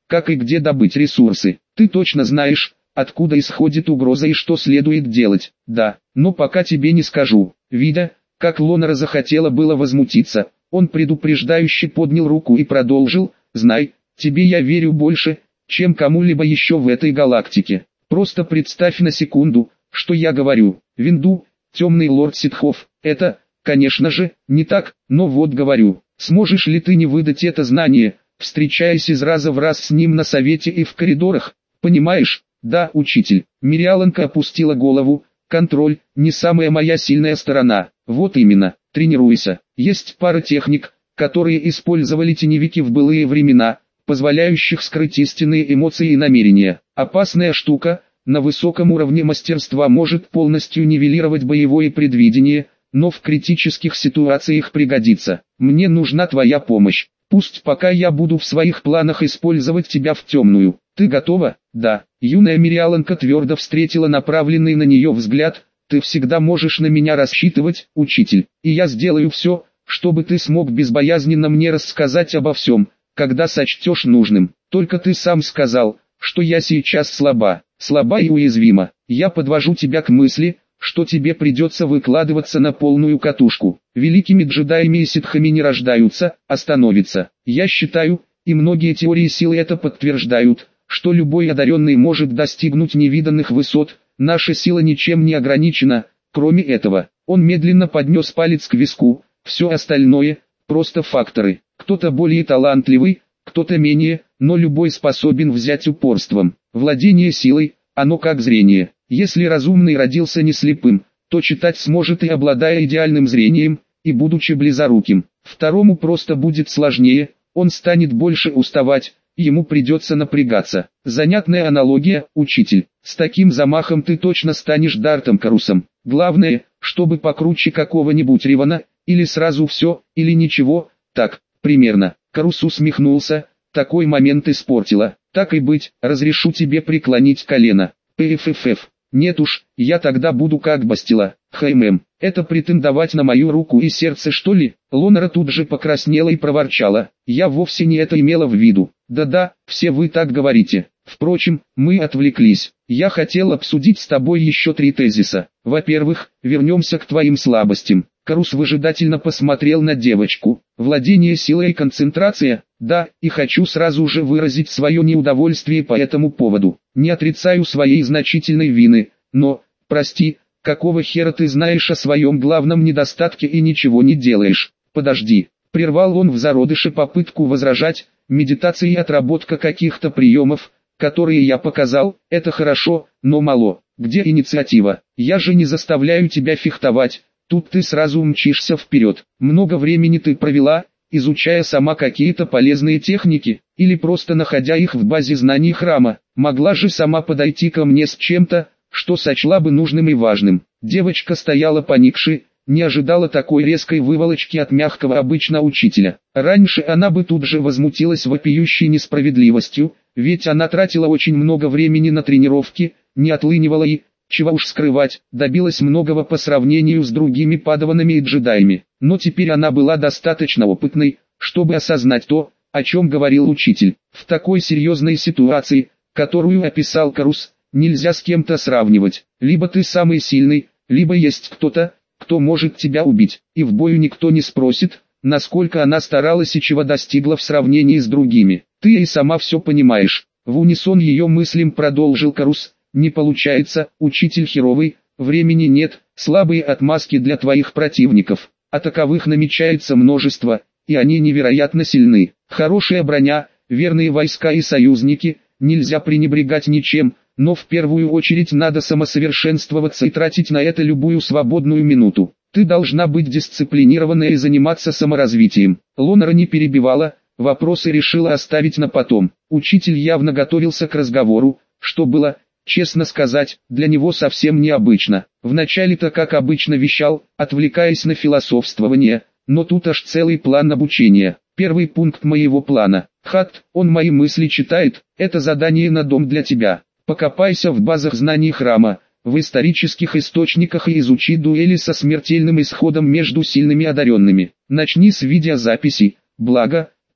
как и где добыть ресурсы. Ты точно знаешь, откуда исходит угроза и что следует делать. Да, но пока тебе не скажу. Видя, как Лонара захотела было возмутиться, он предупреждающе поднял руку и продолжил: «Знай, тебе я верю больше, чем кому-либо еще в этой галактике. Просто представь на секунду, что я говорю. Винду, темный лорд ситхов, это, конечно же, не так, но вот говорю. Сможешь ли ты не выдать это знание, встречаясь из раза в раз с ним на совете и в коридорах? Понимаешь?» «Да, учитель». Мириаланка опустила голову. «Контроль, не самая моя сильная сторона». «Вот именно, тренируйся. Есть пара техник, которые использовали теневики в былые времена, позволяющих скрыть истинные эмоции и намерения. Опасная штука, на высоком уровне мастерства может полностью нивелировать боевое предвидение, но в критических ситуациях пригодится. Мне нужна твоя помощь. Пусть пока я буду в своих планах использовать тебя в темную. Ты готова?» «Да». Юная Мириаланка твердо встретила направленный на нее взгляд. «Ты всегда можешь на меня рассчитывать, учитель, и я сделаю все, чтобы ты смог безбоязненно мне рассказать обо всем, когда сочтешь нужным. Только ты сам сказал, что я сейчас слаба, слаба и уязвима. Я подвожу тебя к мысли, что тебе придется выкладываться на полную катушку. Великими джедаями и ситхами не рождаются, а становятся. Я считаю, и многие теории силы это подтверждают, что любой одаренный может достигнуть невиданных высот. Наша сила ничем не ограничена, кроме этого». Он медленно поднес палец к виску. «Все остальное – просто факторы. Кто-то более талантливый, кто-то менее, но любой способен взять упорством. Владение силой, оно как зрение. Если разумный родился не слепым, то читать сможет и обладая идеальным зрением, и будучи близоруким. Второму просто будет сложнее, он станет больше уставать, ему придется напрягаться». Занятная аналогия, учитель. С таким замахом ты точно станешь Дартом Карусом. Главное, чтобы покруче какого-нибудь Ривана, или сразу все, или ничего, так, примерно. Карус усмехнулся, такой момент испортила. «Так и быть, разрешу тебе преклонить колено». «Пффф, нет уж, я тогда буду как Бастила». «Хм, это претендовать на мою руку и сердце, что ли?» Лонара тут же покраснела и проворчала: «Я вовсе не это имела в виду». «Да-да, все вы так говорите. Впрочем, мы отвлеклись. Я хотел обсудить с тобой еще три тезиса. Во-первых, вернемся к твоим слабостям». Карус выжидательно посмотрел на девочку. «Владение силой и концентрация, да, и хочу сразу же выразить свое неудовольствие по этому поводу. Не отрицаю своей значительной вины, но, прости, какого хера ты знаешь о своем главном недостатке и ничего не делаешь?» «Подожди», — прервал он в зародыше попытку возражать. «Медитация и отработка каких-то приемов, которые я показал, это хорошо, но мало. Где инициатива? Я же не заставляю тебя фехтовать. Тут ты сразу мчишься вперед. Много времени ты провела, изучая сама какие-то полезные техники, или просто находя их в базе знаний храма. Могла же сама подойти ко мне с чем-то, что сочла бы нужным и важным». Девочка стояла поникши, не ожидала такой резкой выволочки от мягкого обычно учителя. Раньше она бы тут же возмутилась вопиющей несправедливостью, ведь она тратила очень много времени на тренировки, не отлынивала и, чего уж скрывать, добилась многого по сравнению с другими падаванами и джедаями. Но теперь она была достаточно опытной, чтобы осознать то, о чем говорил учитель. В такой серьезной ситуации, которую описал Карус, нельзя с кем-то сравнивать. Либо ты самый сильный, либо есть кто-то, кто может тебя убить. И в бою никто не спросит, насколько она старалась и чего достигла в сравнении с другими. Ты и сама все понимаешь. В унисон ее мыслям продолжил Карус. «Не получается, учитель херовый, времени нет, слабые отмазки для твоих противников, а таковых намечается множество, и они невероятно сильны. Хорошая броня, верные войска и союзники, нельзя пренебрегать ничем, но в первую очередь надо самосовершенствоваться и тратить на это любую свободную минуту. Ты должна быть дисциплинированной и заниматься саморазвитием». Лонара не перебивала, вопросы решила оставить на потом. Учитель явно готовился к разговору, что было, честно сказать, для него совсем необычно. Вначале-то как обычно вещал, отвлекаясь на философствование, но тут аж целый план обучения. Первый пункт моего плана. Хат, он мои мысли читает, это задание на дом для тебя. Покопайся в базах знаний храма, в исторических источниках и изучи дуэли со смертельным исходом между сильными одаренными. Начни с видеозаписей, благо,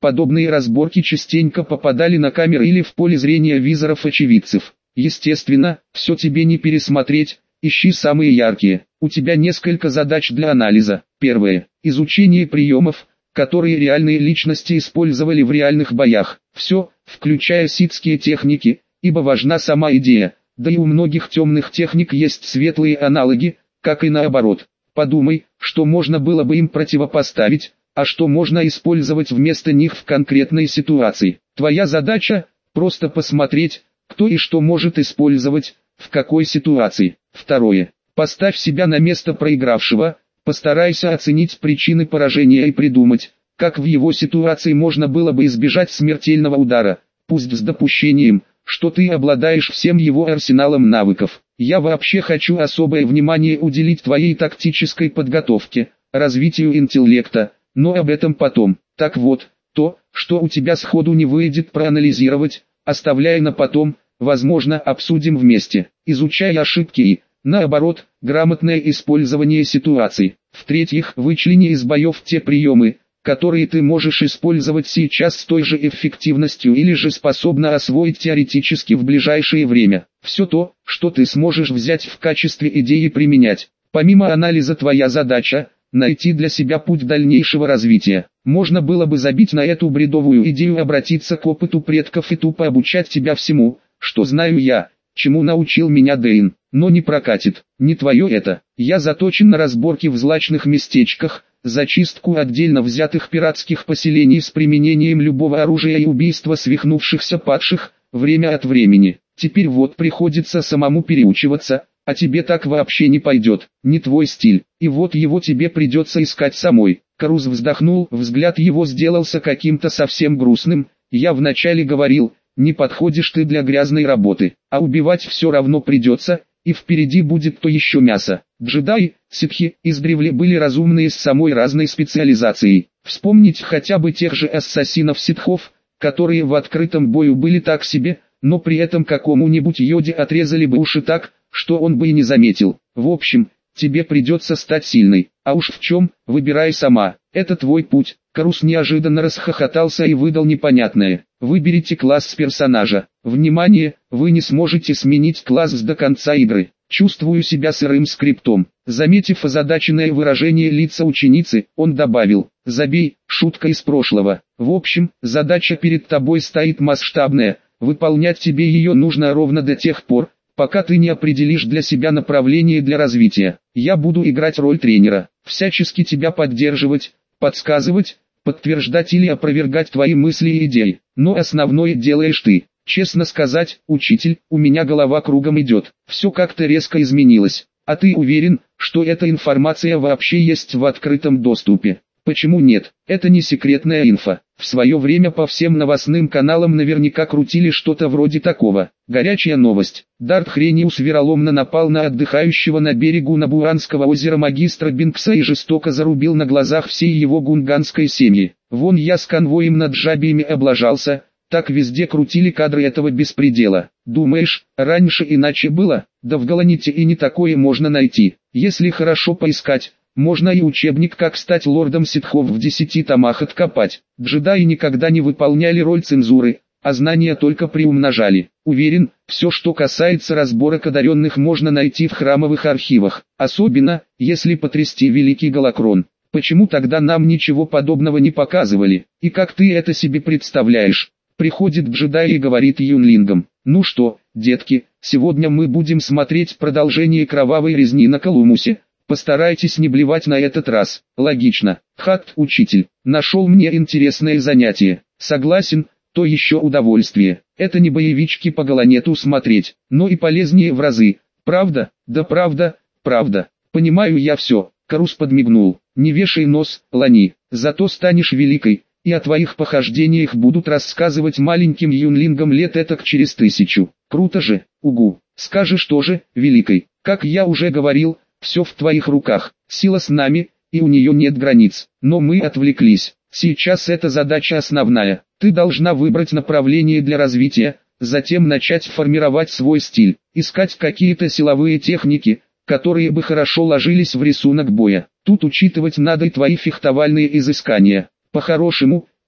Подобные разборки частенько попадали на камеры или в поле зрения визоров-очевидцев. Естественно, все тебе не пересмотреть, ищи самые яркие. У тебя несколько задач для анализа. Первое. Изучение приемов, которые реальные личности использовали в реальных боях. Все, включая ситские техники, ибо важна сама идея. Да и у многих темных техник есть светлые аналоги, как и наоборот. Подумай, что можно было бы им противопоставить, а что можно использовать вместо них в конкретной ситуации. Твоя задача – просто посмотреть, кто и что может использовать, в какой ситуации. Второе. Поставь себя на место проигравшего, постарайся оценить причины поражения и придумать, как в его ситуации можно было бы избежать смертельного удара, пусть с допущением, что ты обладаешь всем его арсеналом навыков. Я вообще хочу особое внимание уделить твоей тактической подготовке, развитию интеллекта, но об этом потом. Так вот, то, что у тебя сходу не выйдет проанализировать, оставляя на потом, возможно, обсудим вместе. Изучай ошибки и, наоборот, грамотное использование ситуаций. В-третьих, вычлени из боев те приемы, которые ты можешь использовать сейчас с той же эффективностью или же способна освоить теоретически в ближайшее время. Все то, что ты сможешь взять в качестве идеи и применять. Помимо анализа твоя задача – найти для себя путь дальнейшего развития. Можно было бы забить на эту бредовую идею, обратиться к опыту предков и тупо обучать тебя всему, что знаю я, чему научил меня Дэйн. Но не прокатит, не твое это. Я заточен на разборки в злачных местечках, зачистку отдельно взятых пиратских поселений с применением любого оружия и убийство свихнувшихся падших, время от времени. Теперь вот приходится самому переучиваться, а тебе так вообще не пойдет, не твой стиль, и вот его тебе придется искать самой. Карус вздохнул, взгляд его сделался каким-то совсем грустным. Я вначале говорил, не подходишь ты для грязной работы, а убивать все равно придется, и впереди будет то еще мясо. Джедаи, ситхи, издревле были разумные с самой разной специализацией. Вспомнить хотя бы тех же ассасинов-ситхов, которые в открытом бою были так себе, но при этом какому-нибудь Йоде отрезали бы уши так, что он бы и не заметил. В общем, тебе придется стать сильной, а уж в чем, выбирай сама, это твой путь. Карус неожиданно расхохотался и выдал непонятное. Выберите класс персонажа. Внимание, вы не сможете сменить класс до конца игры. Чувствую себя сырым скриптом. Заметив озадаченное выражение лица ученицы, он добавил: забей, шутка из прошлого. В общем, задача перед тобой стоит масштабная, выполнять тебе ее нужно ровно до тех пор, пока ты не определишь для себя направление для развития. Я буду играть роль тренера, всячески тебя поддерживать, подсказывать, подтверждать или опровергать твои мысли и идеи. Но основное делаешь ты. Честно сказать, учитель, у меня голова кругом идет. Все как-то резко изменилось. А ты уверен, что эта информация вообще есть в открытом доступе? Почему нет? Это не секретная инфа. В свое время по всем новостным каналам наверняка крутили что-то вроде такого. Горячая новость. Дарт Хрениус вероломно напал на отдыхающего на берегу Набуанского озера магистра Бинкса и жестоко зарубил на глазах всей его гунганской семьи. Вон я с конвоем над Джабиями облажался, так везде крутили кадры этого беспредела. Думаешь, раньше иначе было? Да в Галаните и не такое можно найти. Если хорошо поискать, можно и учебник «Как стать лордом ситхов» в десяти томах откопать. Джедаи никогда не выполняли роль цензуры, а знания только приумножали. Уверен, все, что касается разборок одаренных, можно найти в храмовых архивах. Особенно, если потрясти великий Галакрон. Почему тогда нам ничего подобного не показывали? И как ты это себе представляешь? Приходит джедай и говорит юнлингам: ну что, детки, сегодня мы будем смотреть продолжение кровавой резни на Калумусе. Постарайтесь не блевать на этот раз. Логично. Хат, учитель, нашел мне интересное занятие. Согласен, то еще удовольствие. Это не боевички по Галанету смотреть, но и полезнее в разы. Правда? Да правда, правда. Понимаю я все. Карус подмигнул. Не вешай нос, Лани, зато станешь великой, и о твоих похождениях будут рассказывать маленьким юнлингам лет этак через тысячу. Круто же, угу. Скажешь тоже, великой. Как я уже говорил, все в твоих руках, сила с нами, и у нее нет границ. Но мы отвлеклись. Сейчас эта задача основная. Ты должна выбрать направление для развития, затем начать формировать свой стиль, искать какие-то силовые техники, которые бы хорошо ложились в рисунок боя. Тут учитывать надо и твои фехтовальные изыскания. По-хорошему,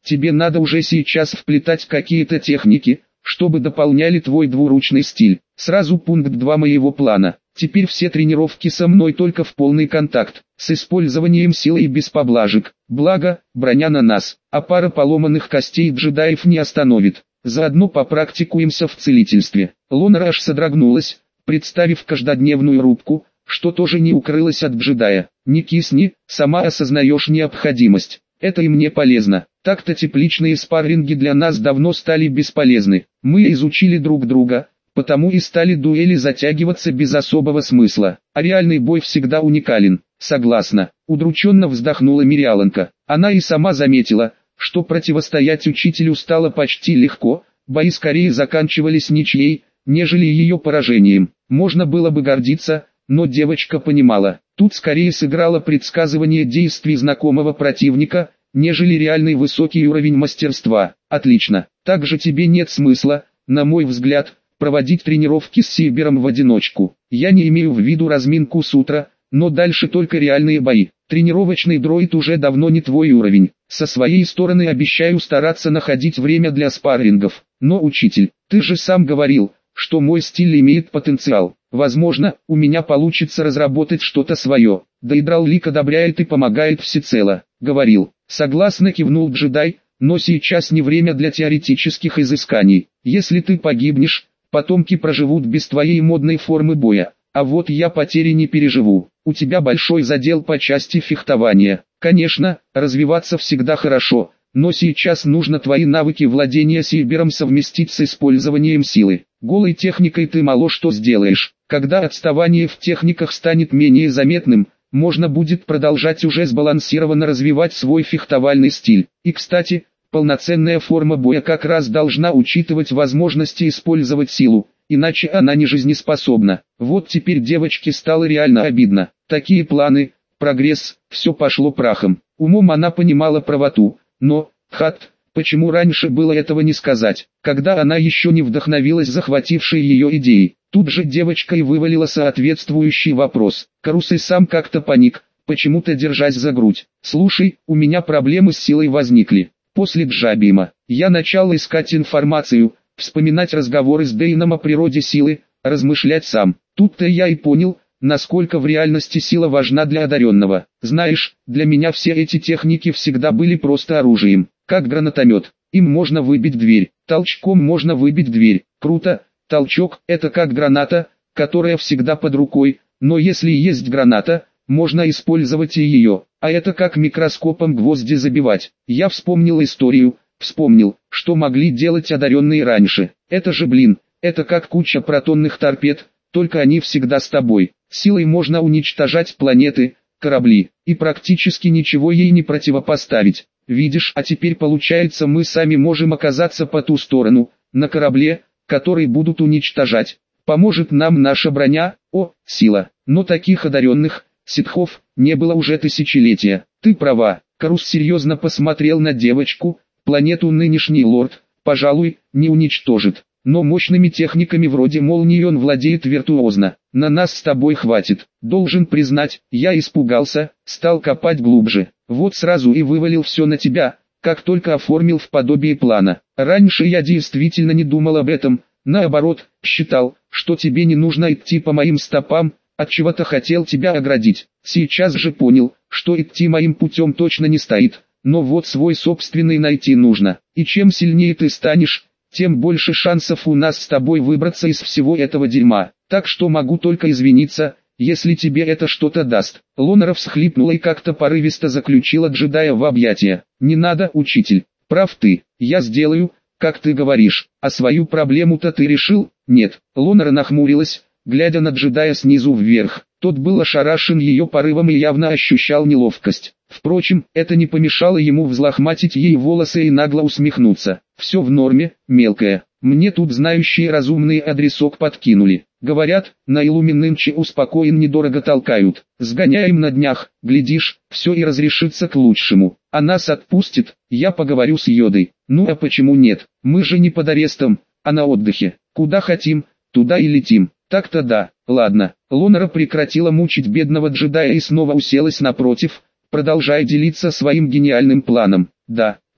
тебе надо уже сейчас вплетать какие-то техники, чтобы дополняли твой двуручный стиль. Сразу пункт два моего плана. Теперь все тренировки со мной только в полный контакт, с использованием силы и без поблажек. Благо, броня на нас, а пара поломанных костей джедаев не остановит. Заодно попрактикуемся в целительстве. Лонара аж содрогнулась, представив каждодневную рубку, что тоже не укрылась от джедая. Не кисни, сама осознаешь необходимость. Это и мне полезно. Так-то тепличные спарринги для нас давно стали бесполезны. Мы изучили друг друга, потому и стали дуэли затягиваться без особого смысла. А реальный бой всегда уникален. Согласна. Удрученно вздохнула Мириаланка. Она и сама заметила, что противостоять учителю стало почти легко. Бои скорее заканчивались ничьей, нежели ее поражением. Можно было бы гордиться, но девочка понимала, тут скорее сыграло предсказывание действий знакомого противника, нежели реальный высокий уровень мастерства. Отлично. Также тебе нет смысла, на мой взгляд, проводить тренировки с Сильбером в одиночку. Я не имею в виду разминку с утра, но дальше только реальные бои. Тренировочный дроид уже давно не твой уровень. Со своей стороны обещаю стараться находить время для спаррингов. Но, учитель, ты же сам говорил, что мой стиль имеет потенциал. Возможно, у меня получится разработать что-то свое. Да и Драллик одобряет и помогает всецело. Говорил. Согласно кивнул джедай, но сейчас не время для теоретических изысканий. Если ты погибнешь, потомки проживут без твоей модной формы боя. А вот я потери не переживу. У тебя большой задел по части фехтования. Конечно, развиваться всегда хорошо, но сейчас нужно твои навыки владения Сильбером совместить с использованием силы. Голой техникой ты мало что сделаешь. Когда отставание в техниках станет менее заметным, можно будет продолжать уже сбалансированно развивать свой фехтовальный стиль. И кстати, полноценная форма боя как раз должна учитывать возможности использовать силу, иначе она не жизнеспособна. Вот теперь девочке стало реально обидно. Такие планы, прогресс, все пошло прахом. Умом она понимала правоту, но, хат, почему раньше было этого не сказать, когда она еще не вдохновилась захватившей ее идеей. Тут же девочка и вывалила соответствующий вопрос. Карус и сам как-то паник, почему-то держась за грудь. «Слушай, у меня проблемы с силой возникли. После Джабима я начал искать информацию, вспоминать разговоры с Дейном о природе силы, размышлять сам. Тут-то я и понял, насколько в реальности сила важна для одаренного. Знаешь, для меня все эти техники всегда были просто оружием, как гранатомет. Им можно выбить дверь, толчком можно выбить дверь. Круто. Толчок – это как граната, которая всегда под рукой, но если есть граната, можно использовать и ее, а это как микроскопом гвозди забивать. Я вспомнил историю, вспомнил, что могли делать одаренные раньше. Это же блин, это как куча протонных торпед, только они всегда с тобой. Силой можно уничтожать планеты, корабли, и практически ничего ей не противопоставить. Видишь, а теперь получается мы сами можем оказаться по ту сторону, на корабле, который будут уничтожать. Поможет нам наша броня, о, сила. Но таких одаренных, ситхов, не было уже тысячелетия. Ты права. Карус серьезно посмотрел на девочку. Планету нынешний лорд, пожалуй, не уничтожит. Но мощными техниками вроде молнии он владеет виртуозно. На нас с тобой хватит. Должен признать, я испугался, стал копать глубже. Вот сразу и вывалил все на тебя, как только оформил в подобие плана. Раньше я действительно не думал об этом, наоборот, считал, что тебе не нужно идти по моим стопам, от чего-то хотел тебя оградить. Сейчас же понял, что идти моим путем точно не стоит, но вот свой собственный найти нужно. И чем сильнее ты станешь, тем больше шансов у нас с тобой выбраться из всего этого дерьма. Так что могу только извиниться, если тебе это что-то даст. Лонара всхлипнула и как-то порывисто заключила джедая в объятия. Не надо, учитель, прав ты, я сделаю, как ты говоришь. А свою проблему-то ты решил? Нет. Лонара нахмурилась, глядя на джедая снизу вверх. Тот был ошарашен ее порывом и явно ощущал неловкость. Впрочем, это не помешало ему взлохматить ей волосы и нагло усмехнуться. «Все в норме, мелкая. Мне тут знающие разумные адресок подкинули. Говорят, на Илуме нынче успокоен недорого толкают. Сгоняем на днях, глядишь, все и разрешится к лучшему. А нас отпустит, я поговорю с Йодой. Ну а почему нет? Мы же не под арестом, а на отдыхе. Куда хотим, туда и летим. Так-то да, ладно». Лонара прекратила мучить бедного джедая и снова уселась напротив, продолжая делиться своим гениальным планом. «Да,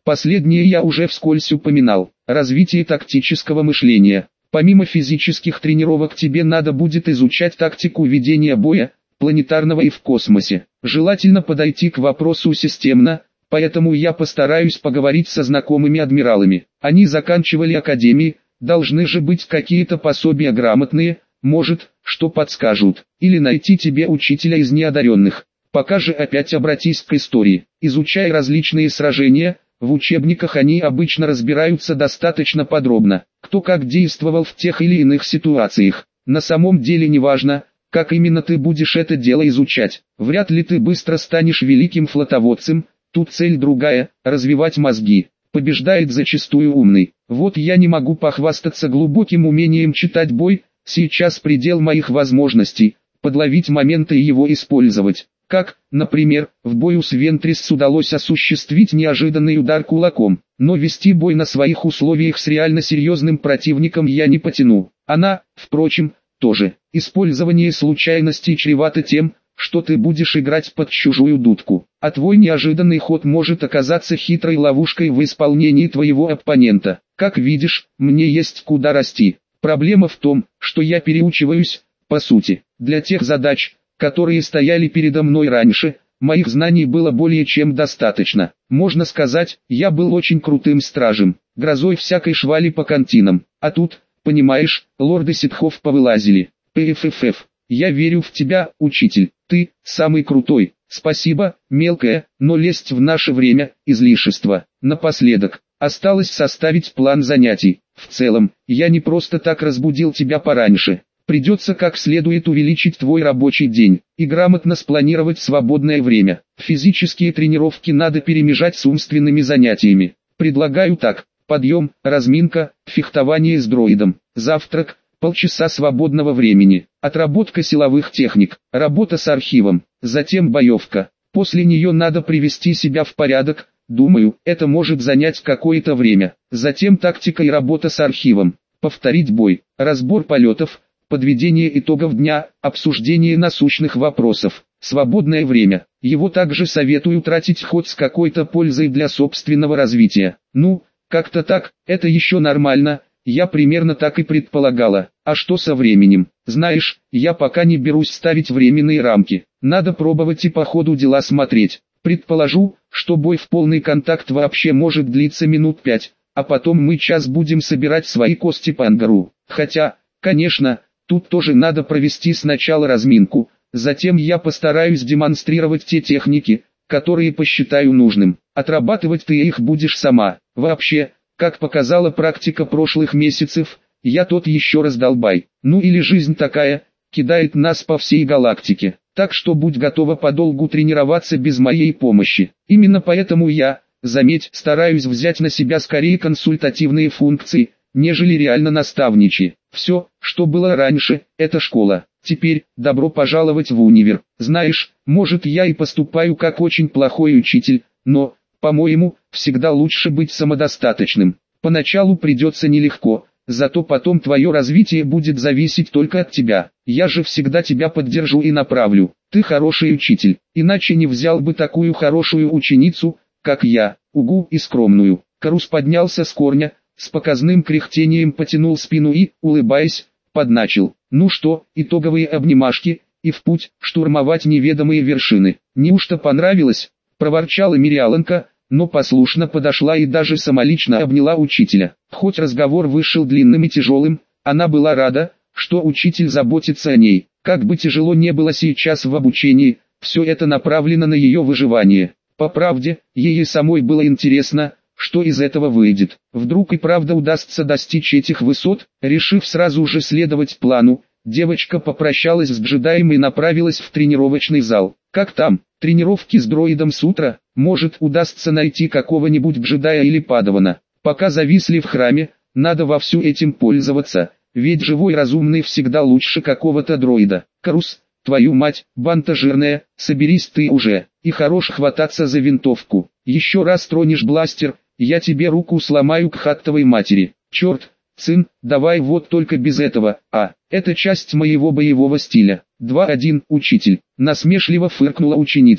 Последнее я уже вскользь упоминал. Развитие тактического мышления. Помимо физических тренировок тебе надо будет изучать тактику ведения боя, планетарного и в космосе. Желательно подойти к вопросу системно, поэтому я постараюсь поговорить со знакомыми адмиралами. Они заканчивали академии, должны же быть какие-то пособия грамотные, может, что подскажут. Или найти тебе учителя из неодаренных. Пока же опять обратись к истории. Изучай различные сражения, в учебниках они обычно разбираются достаточно подробно, кто как действовал в тех или иных ситуациях. На самом деле не важно, как именно ты будешь это дело изучать. Вряд ли ты быстро станешь великим флотоводцем, тут цель другая – развивать мозги. Побеждает зачастую умный. Вот я не могу похвастаться глубоким умением читать бой, сейчас предел моих возможностей, подловить моменты и его использовать. Как, например, в бою с Вентрис удалось осуществить неожиданный удар кулаком, но вести бой на своих условиях с реально серьезным противником я не потяну. Она, впрочем, тоже. Использование случайностей чревато тем, что ты будешь играть под чужую дудку, а твой неожиданный ход может оказаться хитрой ловушкой в исполнении твоего оппонента. Как видишь, мне есть куда расти. Проблема в том, что я переучиваюсь, по сути, для тех задач, которые стояли передо мной раньше, моих знаний было более чем достаточно. Можно сказать, я был очень крутым стражем, грозой всякой швали по кантинам. А тут, понимаешь, лорды ситхов повылазили. ПФФФ. Я верю в тебя, учитель. Ты самый крутой. Спасибо, мелкое, но лезть в наше время – излишество. Напоследок, осталось составить план занятий. В целом, я не просто так разбудил тебя пораньше. Придется как следует увеличить твой рабочий день и грамотно спланировать свободное время. Физические тренировки надо перемежать с умственными занятиями. Предлагаю так: подъем, разминка, фехтование с дроидом, завтрак, полчаса свободного времени, отработка силовых техник, работа с архивом, затем боевка. После нее надо привести себя в порядок, думаю, это может занять какое-то время. Затем тактика и работа с архивом, повторить бой, разбор полетов, подведение итогов дня, обсуждение насущных вопросов, свободное время. Его также советую тратить хоть с какой-то пользой для собственного развития. Ну, как-то так, это еще нормально, я примерно так и предполагала. А что со временем? Знаешь, я пока не берусь ставить временные рамки. Надо пробовать и по ходу дела смотреть. Предположу, что бой в полный контакт вообще может длиться минут пять, а потом мы час будем собирать свои кости по ангару. Хотя, конечно, тут тоже надо провести сначала разминку, затем я постараюсь демонстрировать те техники, которые посчитаю нужным. Отрабатывать ты их будешь сама. Вообще, как показала практика прошлых месяцев, я тот еще раздолбай. Ну или жизнь такая, кидает нас по всей галактике. Так что будь готова подолгу тренироваться без моей помощи. Именно поэтому я, заметь, стараюсь взять на себя скорее консультативные функции, нежели реально наставничьи. Все, что было раньше, это школа. Теперь, добро пожаловать в универ. Знаешь, может я и поступаю как очень плохой учитель, но, по-моему, всегда лучше быть самодостаточным. Поначалу придется нелегко, зато потом твое развитие будет зависеть только от тебя. Я же всегда тебя поддержу и направлю. Ты хороший учитель, иначе не взял бы такую хорошую ученицу, как я, угу, и скромную. Карус поднялся с корня, с показным кряхтением потянул спину и, улыбаясь, подначил. Ну что, итоговые обнимашки, и в путь, штурмовать неведомые вершины. Неужто понравилось? Проворчала Мириаланка, но послушно подошла и даже самолично обняла учителя. Хоть разговор вышел длинным и тяжелым, она была рада, что учитель заботится о ней. Как бы тяжело не было сейчас в обучении, все это направлено на ее выживание. По правде, ей и самой было интересно, что из этого выйдет. Вдруг и правда удастся достичь этих высот. Решив сразу же следовать плану, девочка попрощалась с джедаем и направилась в тренировочный зал. Как там, тренировки с дроидом с утра? Может, удастся найти какого-нибудь джедая или падавана. Пока зависли в храме, надо вовсю этим пользоваться, ведь живой разумный всегда лучше какого-то дроида. Карус, твою мать, банта жирная, соберись ты уже, и хорош хвататься за винтовку. Еще раз тронешь бластер, я тебе руку сломаю к хаттовой матери. Черт, сын, давай вот только без этого, а, это часть моего боевого стиля. два один, учитель, насмешливо фыркнула ученица.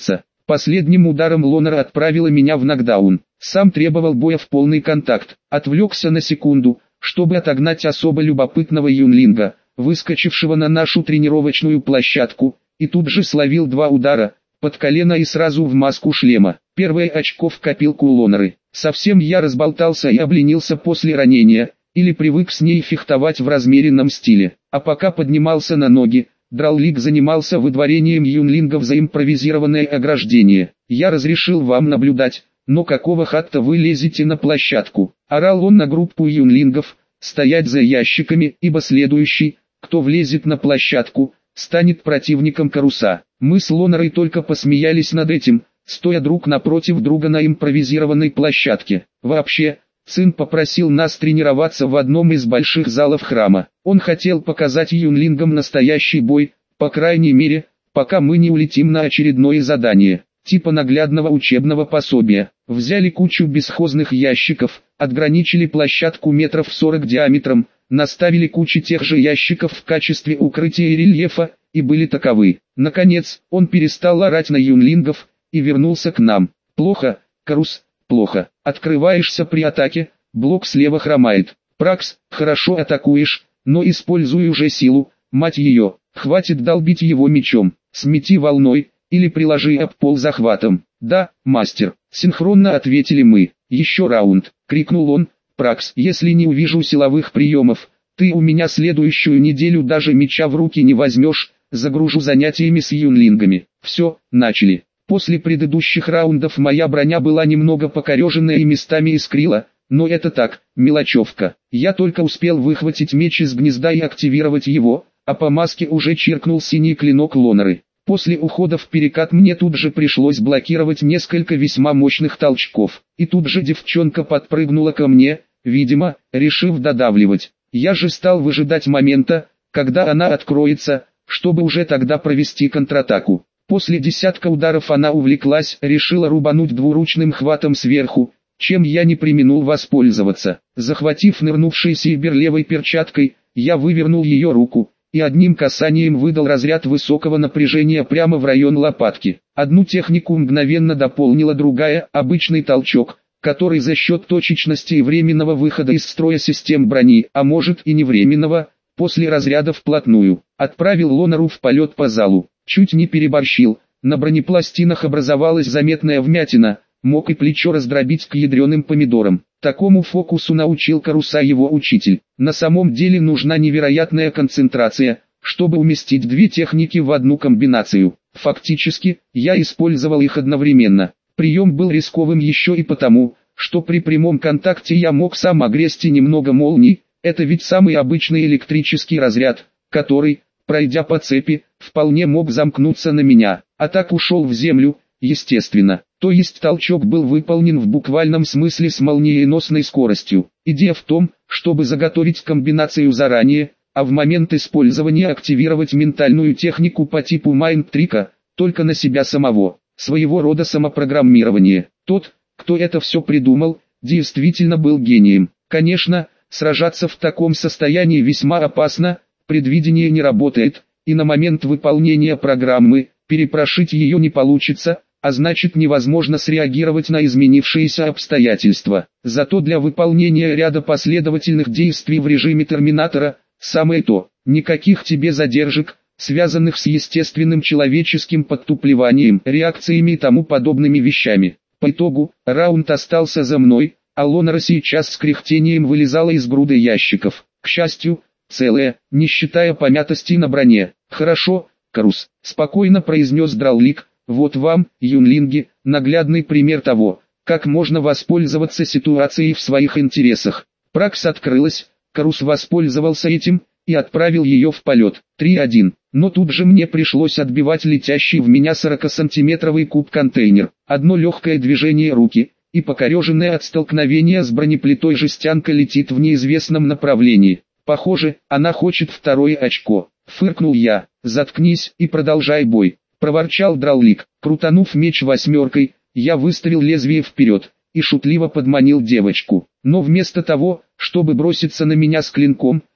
Последним ударом Лонера отправила меня в нокдаун. Сам требовал боя в полный контакт. Отвлекся на секунду, чтобы отогнать особо любопытного юнлинга, выскочившего на нашу тренировочную площадку, и тут же словил два удара, под колено и сразу в маску шлема. Первое очко в копилку Лонеры. Совсем я разболтался и обленился после ранения, или привык с ней фехтовать в размеренном стиле. А пока поднимался на ноги, Драллик занимался выдворением юнлингов за импровизированное ограждение. «Я разрешил вам наблюдать, но какого хатта вы лезете на площадку?» Орал он на группу юнлингов, стоять за ящиками, ибо следующий, кто влезет на площадку, станет противником Каруса. Мы с Лонерой только посмеялись над этим, стоя друг напротив друга на импровизированной площадке. Вообще, Цин попросил нас тренироваться в одном из больших залов храма. Он хотел показать юнлингам настоящий бой, по крайней мере, пока мы не улетим на очередное задание, типа наглядного учебного пособия. Взяли кучу бесхозных ящиков, отграничили площадку метров сорок диаметром, наставили кучу тех же ящиков в качестве укрытия и рельефа, и были таковы. Наконец, он перестал орать на юнлингов, и вернулся к нам. «Плохо, Карус, плохо. Открываешься при атаке, блок слева хромает. Пракс, хорошо атакуешь, но используй уже силу, мать ее. Хватит долбить его мечом, смети волной, или приложи об пол захватом». «Да, мастер», синхронно ответили мы. «Еще раунд», крикнул он. «Пракс, если не увижу силовых приемов, ты у меня следующую неделю даже меча в руки не возьмешь, загружу занятиями с юнлингами». Все, начали. После предыдущих раундов моя броня была немного покореженная и местами искрила, но это так, мелочевка. Я только успел выхватить меч из гнезда и активировать его, а по маске уже чиркнул синий клинок Лонеры. После ухода в перекат мне тут же пришлось блокировать несколько весьма мощных толчков. И тут же девчонка подпрыгнула ко мне, видимо, решив додавливать. Я же стал выжидать момента, когда она откроется, чтобы уже тогда провести контратаку. После десятка ударов она увлеклась, решила рубануть двуручным хватом сверху, чем я не преминул воспользоваться. Захватив нырнувшей Сейбер левой перчаткой, я вывернул ее руку, и одним касанием выдал разряд высокого напряжения прямо в район лопатки. Одну технику мгновенно дополнила другая, обычный толчок, который за счет точечности и временного выхода из строя систем брони, а может и не временного, после разряда вплотную, отправил Лонеру в полет по залу. Чуть не переборщил, на бронепластинах образовалась заметная вмятина, мог и плечо раздробить к ядреным помидорам. Такому фокусу научил Каруса его учитель. На самом деле нужна невероятная концентрация, чтобы уместить две техники в одну комбинацию. Фактически, я использовал их одновременно. Прием был рисковым еще и потому, что при прямом контакте я мог сам огрести немного молний, это ведь самый обычный электрический разряд, который, пройдя по цепи, вполне мог замкнуться на меня, а так ушел в землю, естественно. То есть толчок был выполнен в буквальном смысле с молниеносной скоростью. Идея в том, чтобы заготовить комбинацию заранее, а в момент использования активировать ментальную технику по типу майнд-трика, только на себя самого, своего рода самопрограммирование. Тот, кто это все придумал, действительно был гением. Конечно, сражаться в таком состоянии весьма опасно, предвидение не работает, и на момент выполнения программы, перепрошить ее не получится, а значит невозможно среагировать на изменившиеся обстоятельства. Зато для выполнения ряда последовательных действий в режиме терминатора, самое то, никаких тебе задержек, связанных с естественным человеческим подтупливанием, реакциями и тому подобными вещами. По итогу, раунд остался за мной, а Лонера сейчас с кряхтением вылезала из груды ящиков. К счастью, целая, не считая помятостей на броне. «Хорошо, Карус», — спокойно произнес Драллик, — «вот вам, юнлинги, наглядный пример того, как можно воспользоваться ситуацией в своих интересах». Пракс открылась, Карус воспользовался этим, и отправил ее в полет. три один. Но тут же мне пришлось отбивать летящий в меня сорокасантиметровый куб-контейнер. Одно легкое движение руки, и покореженная от столкновения с бронеплитой жестянка летит в неизвестном направлении. Похоже, она хочет второе очко. Фыркнул я. «Заткнись и продолжай бой», — проворчал Драллик. Крутанув меч восьмеркой, я выставил лезвие вперед, и шутливо подманил девочку. Но вместо того, чтобы броситься на меня с клинком,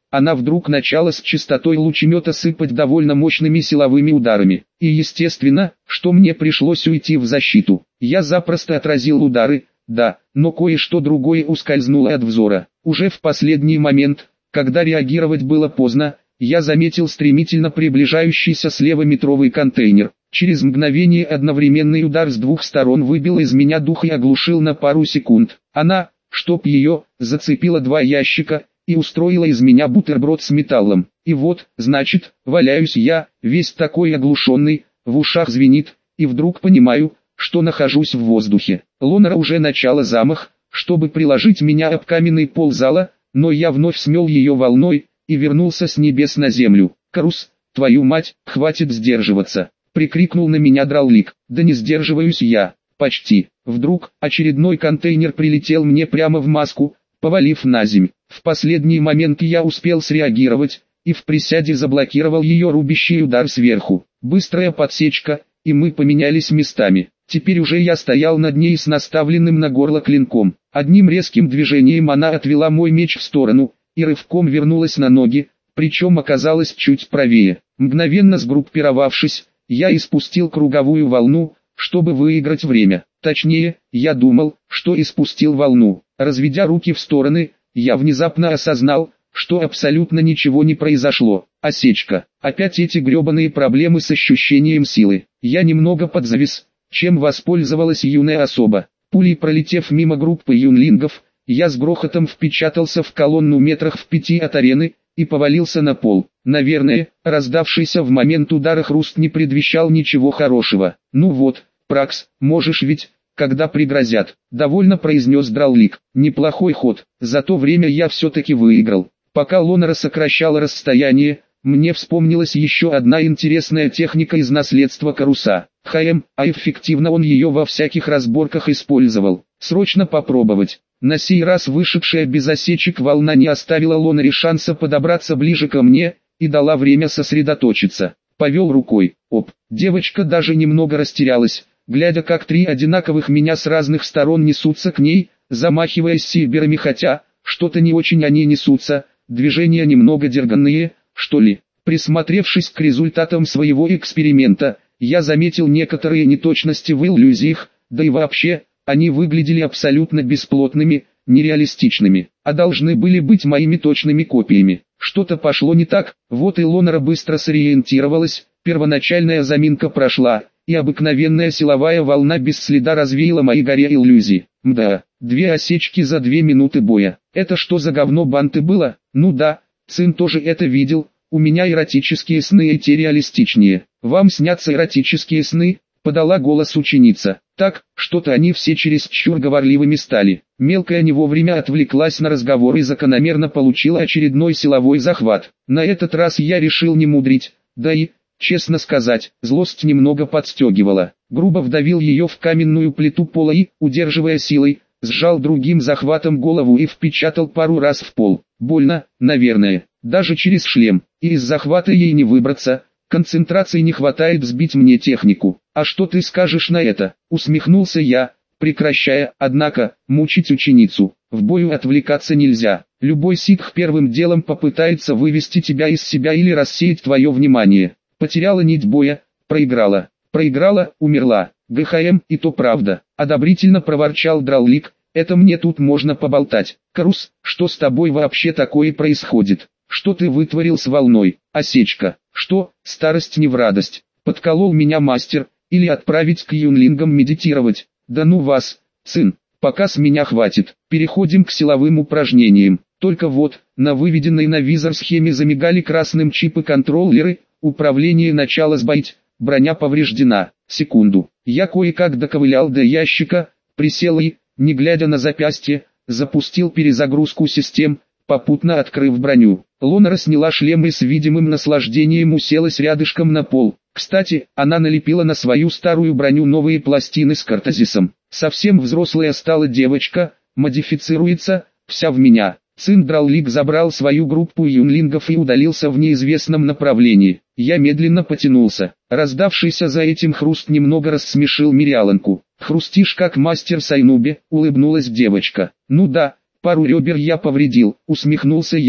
она вдруг начала с частотой лучемета сыпать довольно мощными силовыми ударами. И естественно, что мне пришлось уйти в защиту. Я запросто отразил удары, да, но кое-что другое ускользнуло от взора. Уже в последний момент, когда реагировать было поздно, я заметил стремительно приближающийся слева метровый контейнер. Через мгновение одновременный удар с двух сторон выбил из меня дух и оглушил на пару секунд. Она, чтоб ее, зацепила два ящика и устроила из меня бутерброд с металлом. И вот, значит, валяюсь я, весь такой оглушенный, в ушах звенит, и вдруг понимаю, что нахожусь в воздухе. Лонера уже начала замах, чтобы приложить меня об каменный пол зала, но я вновь смел ее волной и вернулся с небес на землю. «Карус, твою мать, хватит сдерживаться!» — прикрикнул на меня Драулик. «Да не сдерживаюсь я, почти». Вдруг очередной контейнер прилетел мне прямо в маску, повалив на земь. В последний момент я успел среагировать, и в присяде заблокировал ее рубящий удар сверху. Быстрая подсечка, и мы поменялись местами. Теперь уже я стоял над ней с наставленным на горло клинком. Одним резким движением она отвела мой меч в сторону, и рывком вернулась на ноги, причем оказалась чуть правее. Мгновенно сгруппировавшись, я испустил круговую волну, чтобы выиграть время. Точнее, я думал, что испустил волну. Разведя руки в стороны, я внезапно осознал, что абсолютно ничего не произошло. Осечка. Опять эти гребаные проблемы с ощущением силы. Я немного подзавис, чем воспользовалась юная особа. Пулей пролетев мимо группы юнлингов, я с грохотом впечатался в колонну метрах в пяти от арены и повалился на пол. Наверное, раздавшийся в момент удара хруст не предвещал ничего хорошего. «Ну вот, Пракс, можешь ведь, когда пригрозят», — довольно произнес Драулик. «Неплохой ход, за то время я все-таки выиграл». Пока Лонера сокращала расстояние, мне вспомнилась еще одна интересная техника из наследства Каруса. ХМ, а эффективно он ее во всяких разборках использовал. Срочно попробовать. На сей раз вышедшая без осечек волна не оставила Лонере шанса подобраться ближе ко мне, и дала время сосредоточиться. Повел рукой. Оп, девочка даже немного растерялась, глядя как три одинаковых меня с разных сторон несутся к ней, замахиваясь сейберами, хотя, что-то не очень они несутся, движения немного дерганные, что ли. Присмотревшись к результатам своего эксперимента, я заметил некоторые неточности в иллюзиях, да и вообще, они выглядели абсолютно бесплотными, нереалистичными, а должны были быть моими точными копиями. Что-то пошло не так, вот и Лонера быстро сориентировалась, первоначальная заминка прошла, и обыкновенная силовая волна без следа развеяла мои горе иллюзий. Мда, две осечки за две минуты боя. Это что за говно банты было? Ну да, Цин тоже это видел, у меня эротические сны эти реалистичнее. Вам снятся эротические сны? Подала голос ученица. Так, что-то они все чересчур говорливыми стали. Мелкая не вовремя отвлеклась на разговор и закономерно получила очередной силовой захват. На этот раз я решил не мудрить, да и, честно сказать, злость немного подстегивала. Грубо вдавил ее в каменную плиту пола и, удерживая силой, сжал другим захватом голову и впечатал пару раз в пол. Больно, наверное, даже через шлем, и из захвата ей не выбраться. Концентрации не хватает сбить мне технику. А что ты скажешь на это? Усмехнулся я, прекращая, однако, мучить ученицу. В бою отвлекаться нельзя. Любой ситх первым делом попытается вывести тебя из себя или рассеять твое внимание. Потеряла нить боя, проиграла. Проиграла, умерла. ГХМ, и то правда. Одобрительно проворчал Драулик. Это мне тут можно поболтать. Карус, что с тобой вообще такое происходит? Что ты вытворил с волной? Осечка. Что, старость не в радость? Подколол меня мастер, или отправить к юнлингам медитировать? Да ну вас, Цин, пока с меня хватит. Переходим к силовым упражнениям. Только вот, на выведенной на визор схеме замигали красным чипы-контроллеры, управление начало сбоить, броня повреждена. Секунду. Я кое-как доковылял до ящика, присел и, не глядя на запястье, запустил перезагрузку систем, попутно открыв броню. Лонера сняла шлем и с видимым наслаждением уселась рядышком на пол. Кстати, она налепила на свою старую броню новые пластины с картазисом. Совсем взрослая стала девочка, модифицируется, вся в меня. Цин Драулик забрал свою группу юнлингов и удалился в неизвестном направлении. Я медленно потянулся. Раздавшийся за этим хруст немного рассмешил Мириаланку. «Хрустишь как мастер Сайнуби», — улыбнулась девочка. «Ну да, пару ребер я повредил», — усмехнулся я,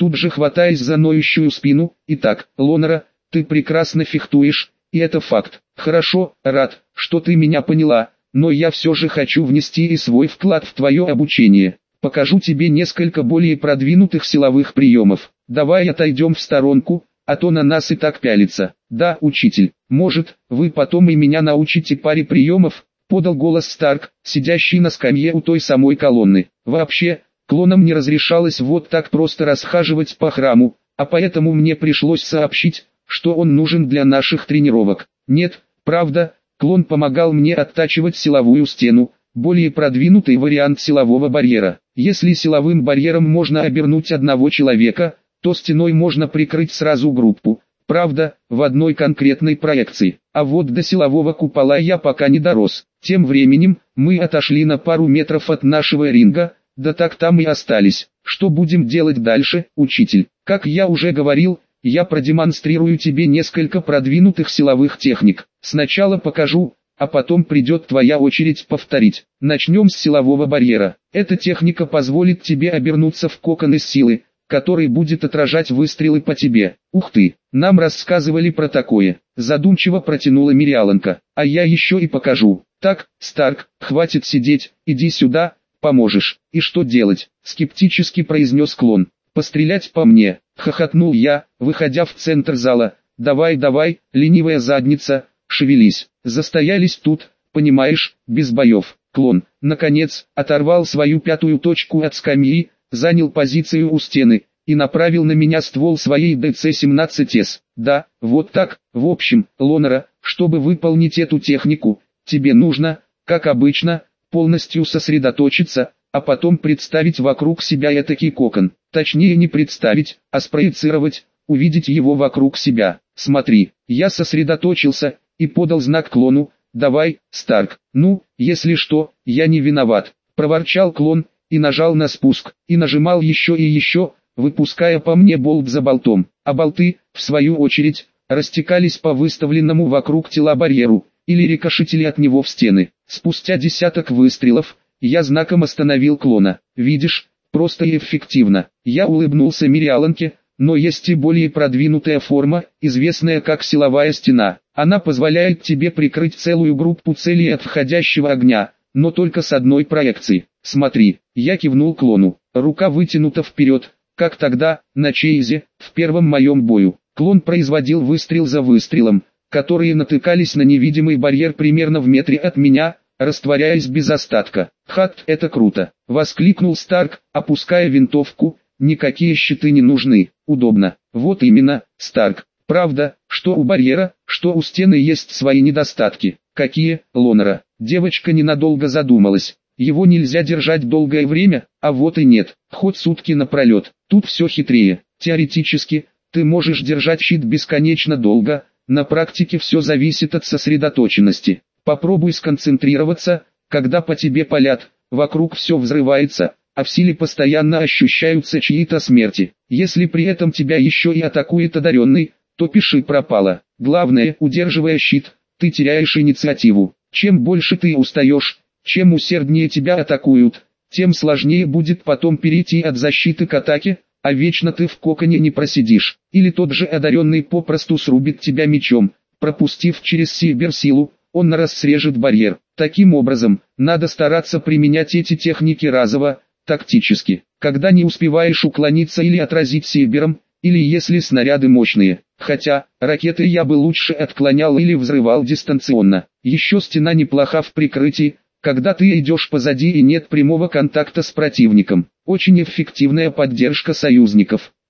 тут же хватаясь за ноющую спину. Итак, Лонера, ты прекрасно фехтуешь, и это факт. Хорошо, рад, что ты меня поняла, но я все же хочу внести и свой вклад в твое обучение. Покажу тебе несколько более продвинутых силовых приемов. Давай отойдем в сторонку, а то на нас и так пялится. Да, учитель, может, вы потом и меня научите паре приемов, подал голос Старк, сидящий на скамье у той самой колонны. Вообще, клонам не разрешалось вот так просто расхаживать по храму, а поэтому мне пришлось сообщить, что он нужен для наших тренировок. Нет, правда, клон помогал мне оттачивать силовую стену, более продвинутый вариант силового барьера. Если силовым барьером можно обернуть одного человека, то стеной можно прикрыть сразу группу, правда, в одной конкретной проекции. А вот до силового купола я пока не дорос. Тем временем, мы отошли на пару метров от нашего ринга, да так там и остались. Что будем делать дальше, учитель? Как я уже говорил, я продемонстрирую тебе несколько продвинутых силовых техник. Сначала покажу, а потом придет твоя очередь повторить. Начнем с силового барьера. Эта техника позволит тебе обернуться в кокон из силы, который будет отражать выстрелы по тебе. Ух ты, нам рассказывали про такое. Задумчиво протянула Мириаланка. А я еще и покажу. Так, Старк, хватит сидеть, иди сюда, поможешь. И что делать? Скептически произнес клон. Пострелять по мне, хохотнул я, выходя в центр зала. Давай, давай, ленивая задница, шевелись. Застоялись тут, понимаешь, без боев. Клон, наконец, оторвал свою пятую точку от скамьи, занял позицию у стены и направил на меня ствол своей ди си семнадцать эс. Да, вот так. В общем, Лонера, чтобы выполнить эту технику, тебе нужно, как обычно, полностью сосредоточиться, а потом представить вокруг себя этакий кокон. Точнее не представить, а спроецировать, увидеть его вокруг себя. Смотри, я сосредоточился и подал знак клону. Давай, Старк. Ну, если что, я не виноват. Проворчал клон и нажал на спуск, и нажимал еще и еще, выпуская по мне болт за болтом. А болты, в свою очередь, растекались по выставленному вокруг тела барьеру, или рикошетили от него в стены. Спустя десяток выстрелов, я знаком остановил клона. Видишь, просто и эффективно. Я улыбнулся Мириаланке, но есть и более продвинутая форма, известная как силовая стена. Она позволяет тебе прикрыть целую группу целей от входящего огня, но только с одной проекцией. Смотри, я кивнул клону, рука вытянута вперед, как тогда, на Чейзе, в первом моем бою. Клон производил выстрел за выстрелом, которые натыкались на невидимый барьер примерно в метре от меня, растворяясь без остатка. «Хат, это круто!» — воскликнул Старк, опуская винтовку. «Никакие щиты не нужны, удобно». «Вот именно, Старк. Правда, что у барьера, что у стены есть свои недостатки». «Какие, Лонера?» Девочка ненадолго задумалась. «Его нельзя держать долгое время, а вот и нет, хоть сутки напролет. Тут все хитрее. Теоретически, ты можешь держать щит бесконечно долго, на практике все зависит от сосредоточенности. Попробуй сконцентрироваться, когда по тебе палят, вокруг все взрывается, а в силе постоянно ощущаются чьи-то смерти. Если при этом тебя еще и атакует одаренный, то пиши пропало. Главное, удерживая щит, ты теряешь инициативу. Чем больше ты устаешь, чем усерднее тебя атакуют, тем сложнее будет потом перейти от защиты к атаке, а вечно ты в коконе не просидишь. Или тот же одаренный попросту срубит тебя мечом, пропустив через сиберсилу, он рассрежет барьер. Таким образом, надо стараться применять эти техники разово, тактически, когда не успеваешь уклониться или отразить сибером, или если снаряды мощные. Хотя, ракеты я бы лучше отклонял или взрывал дистанционно. Еще стена неплоха в прикрытии, когда ты идешь позади и нет прямого контакта с противником. Очень эффективная поддержка союзников.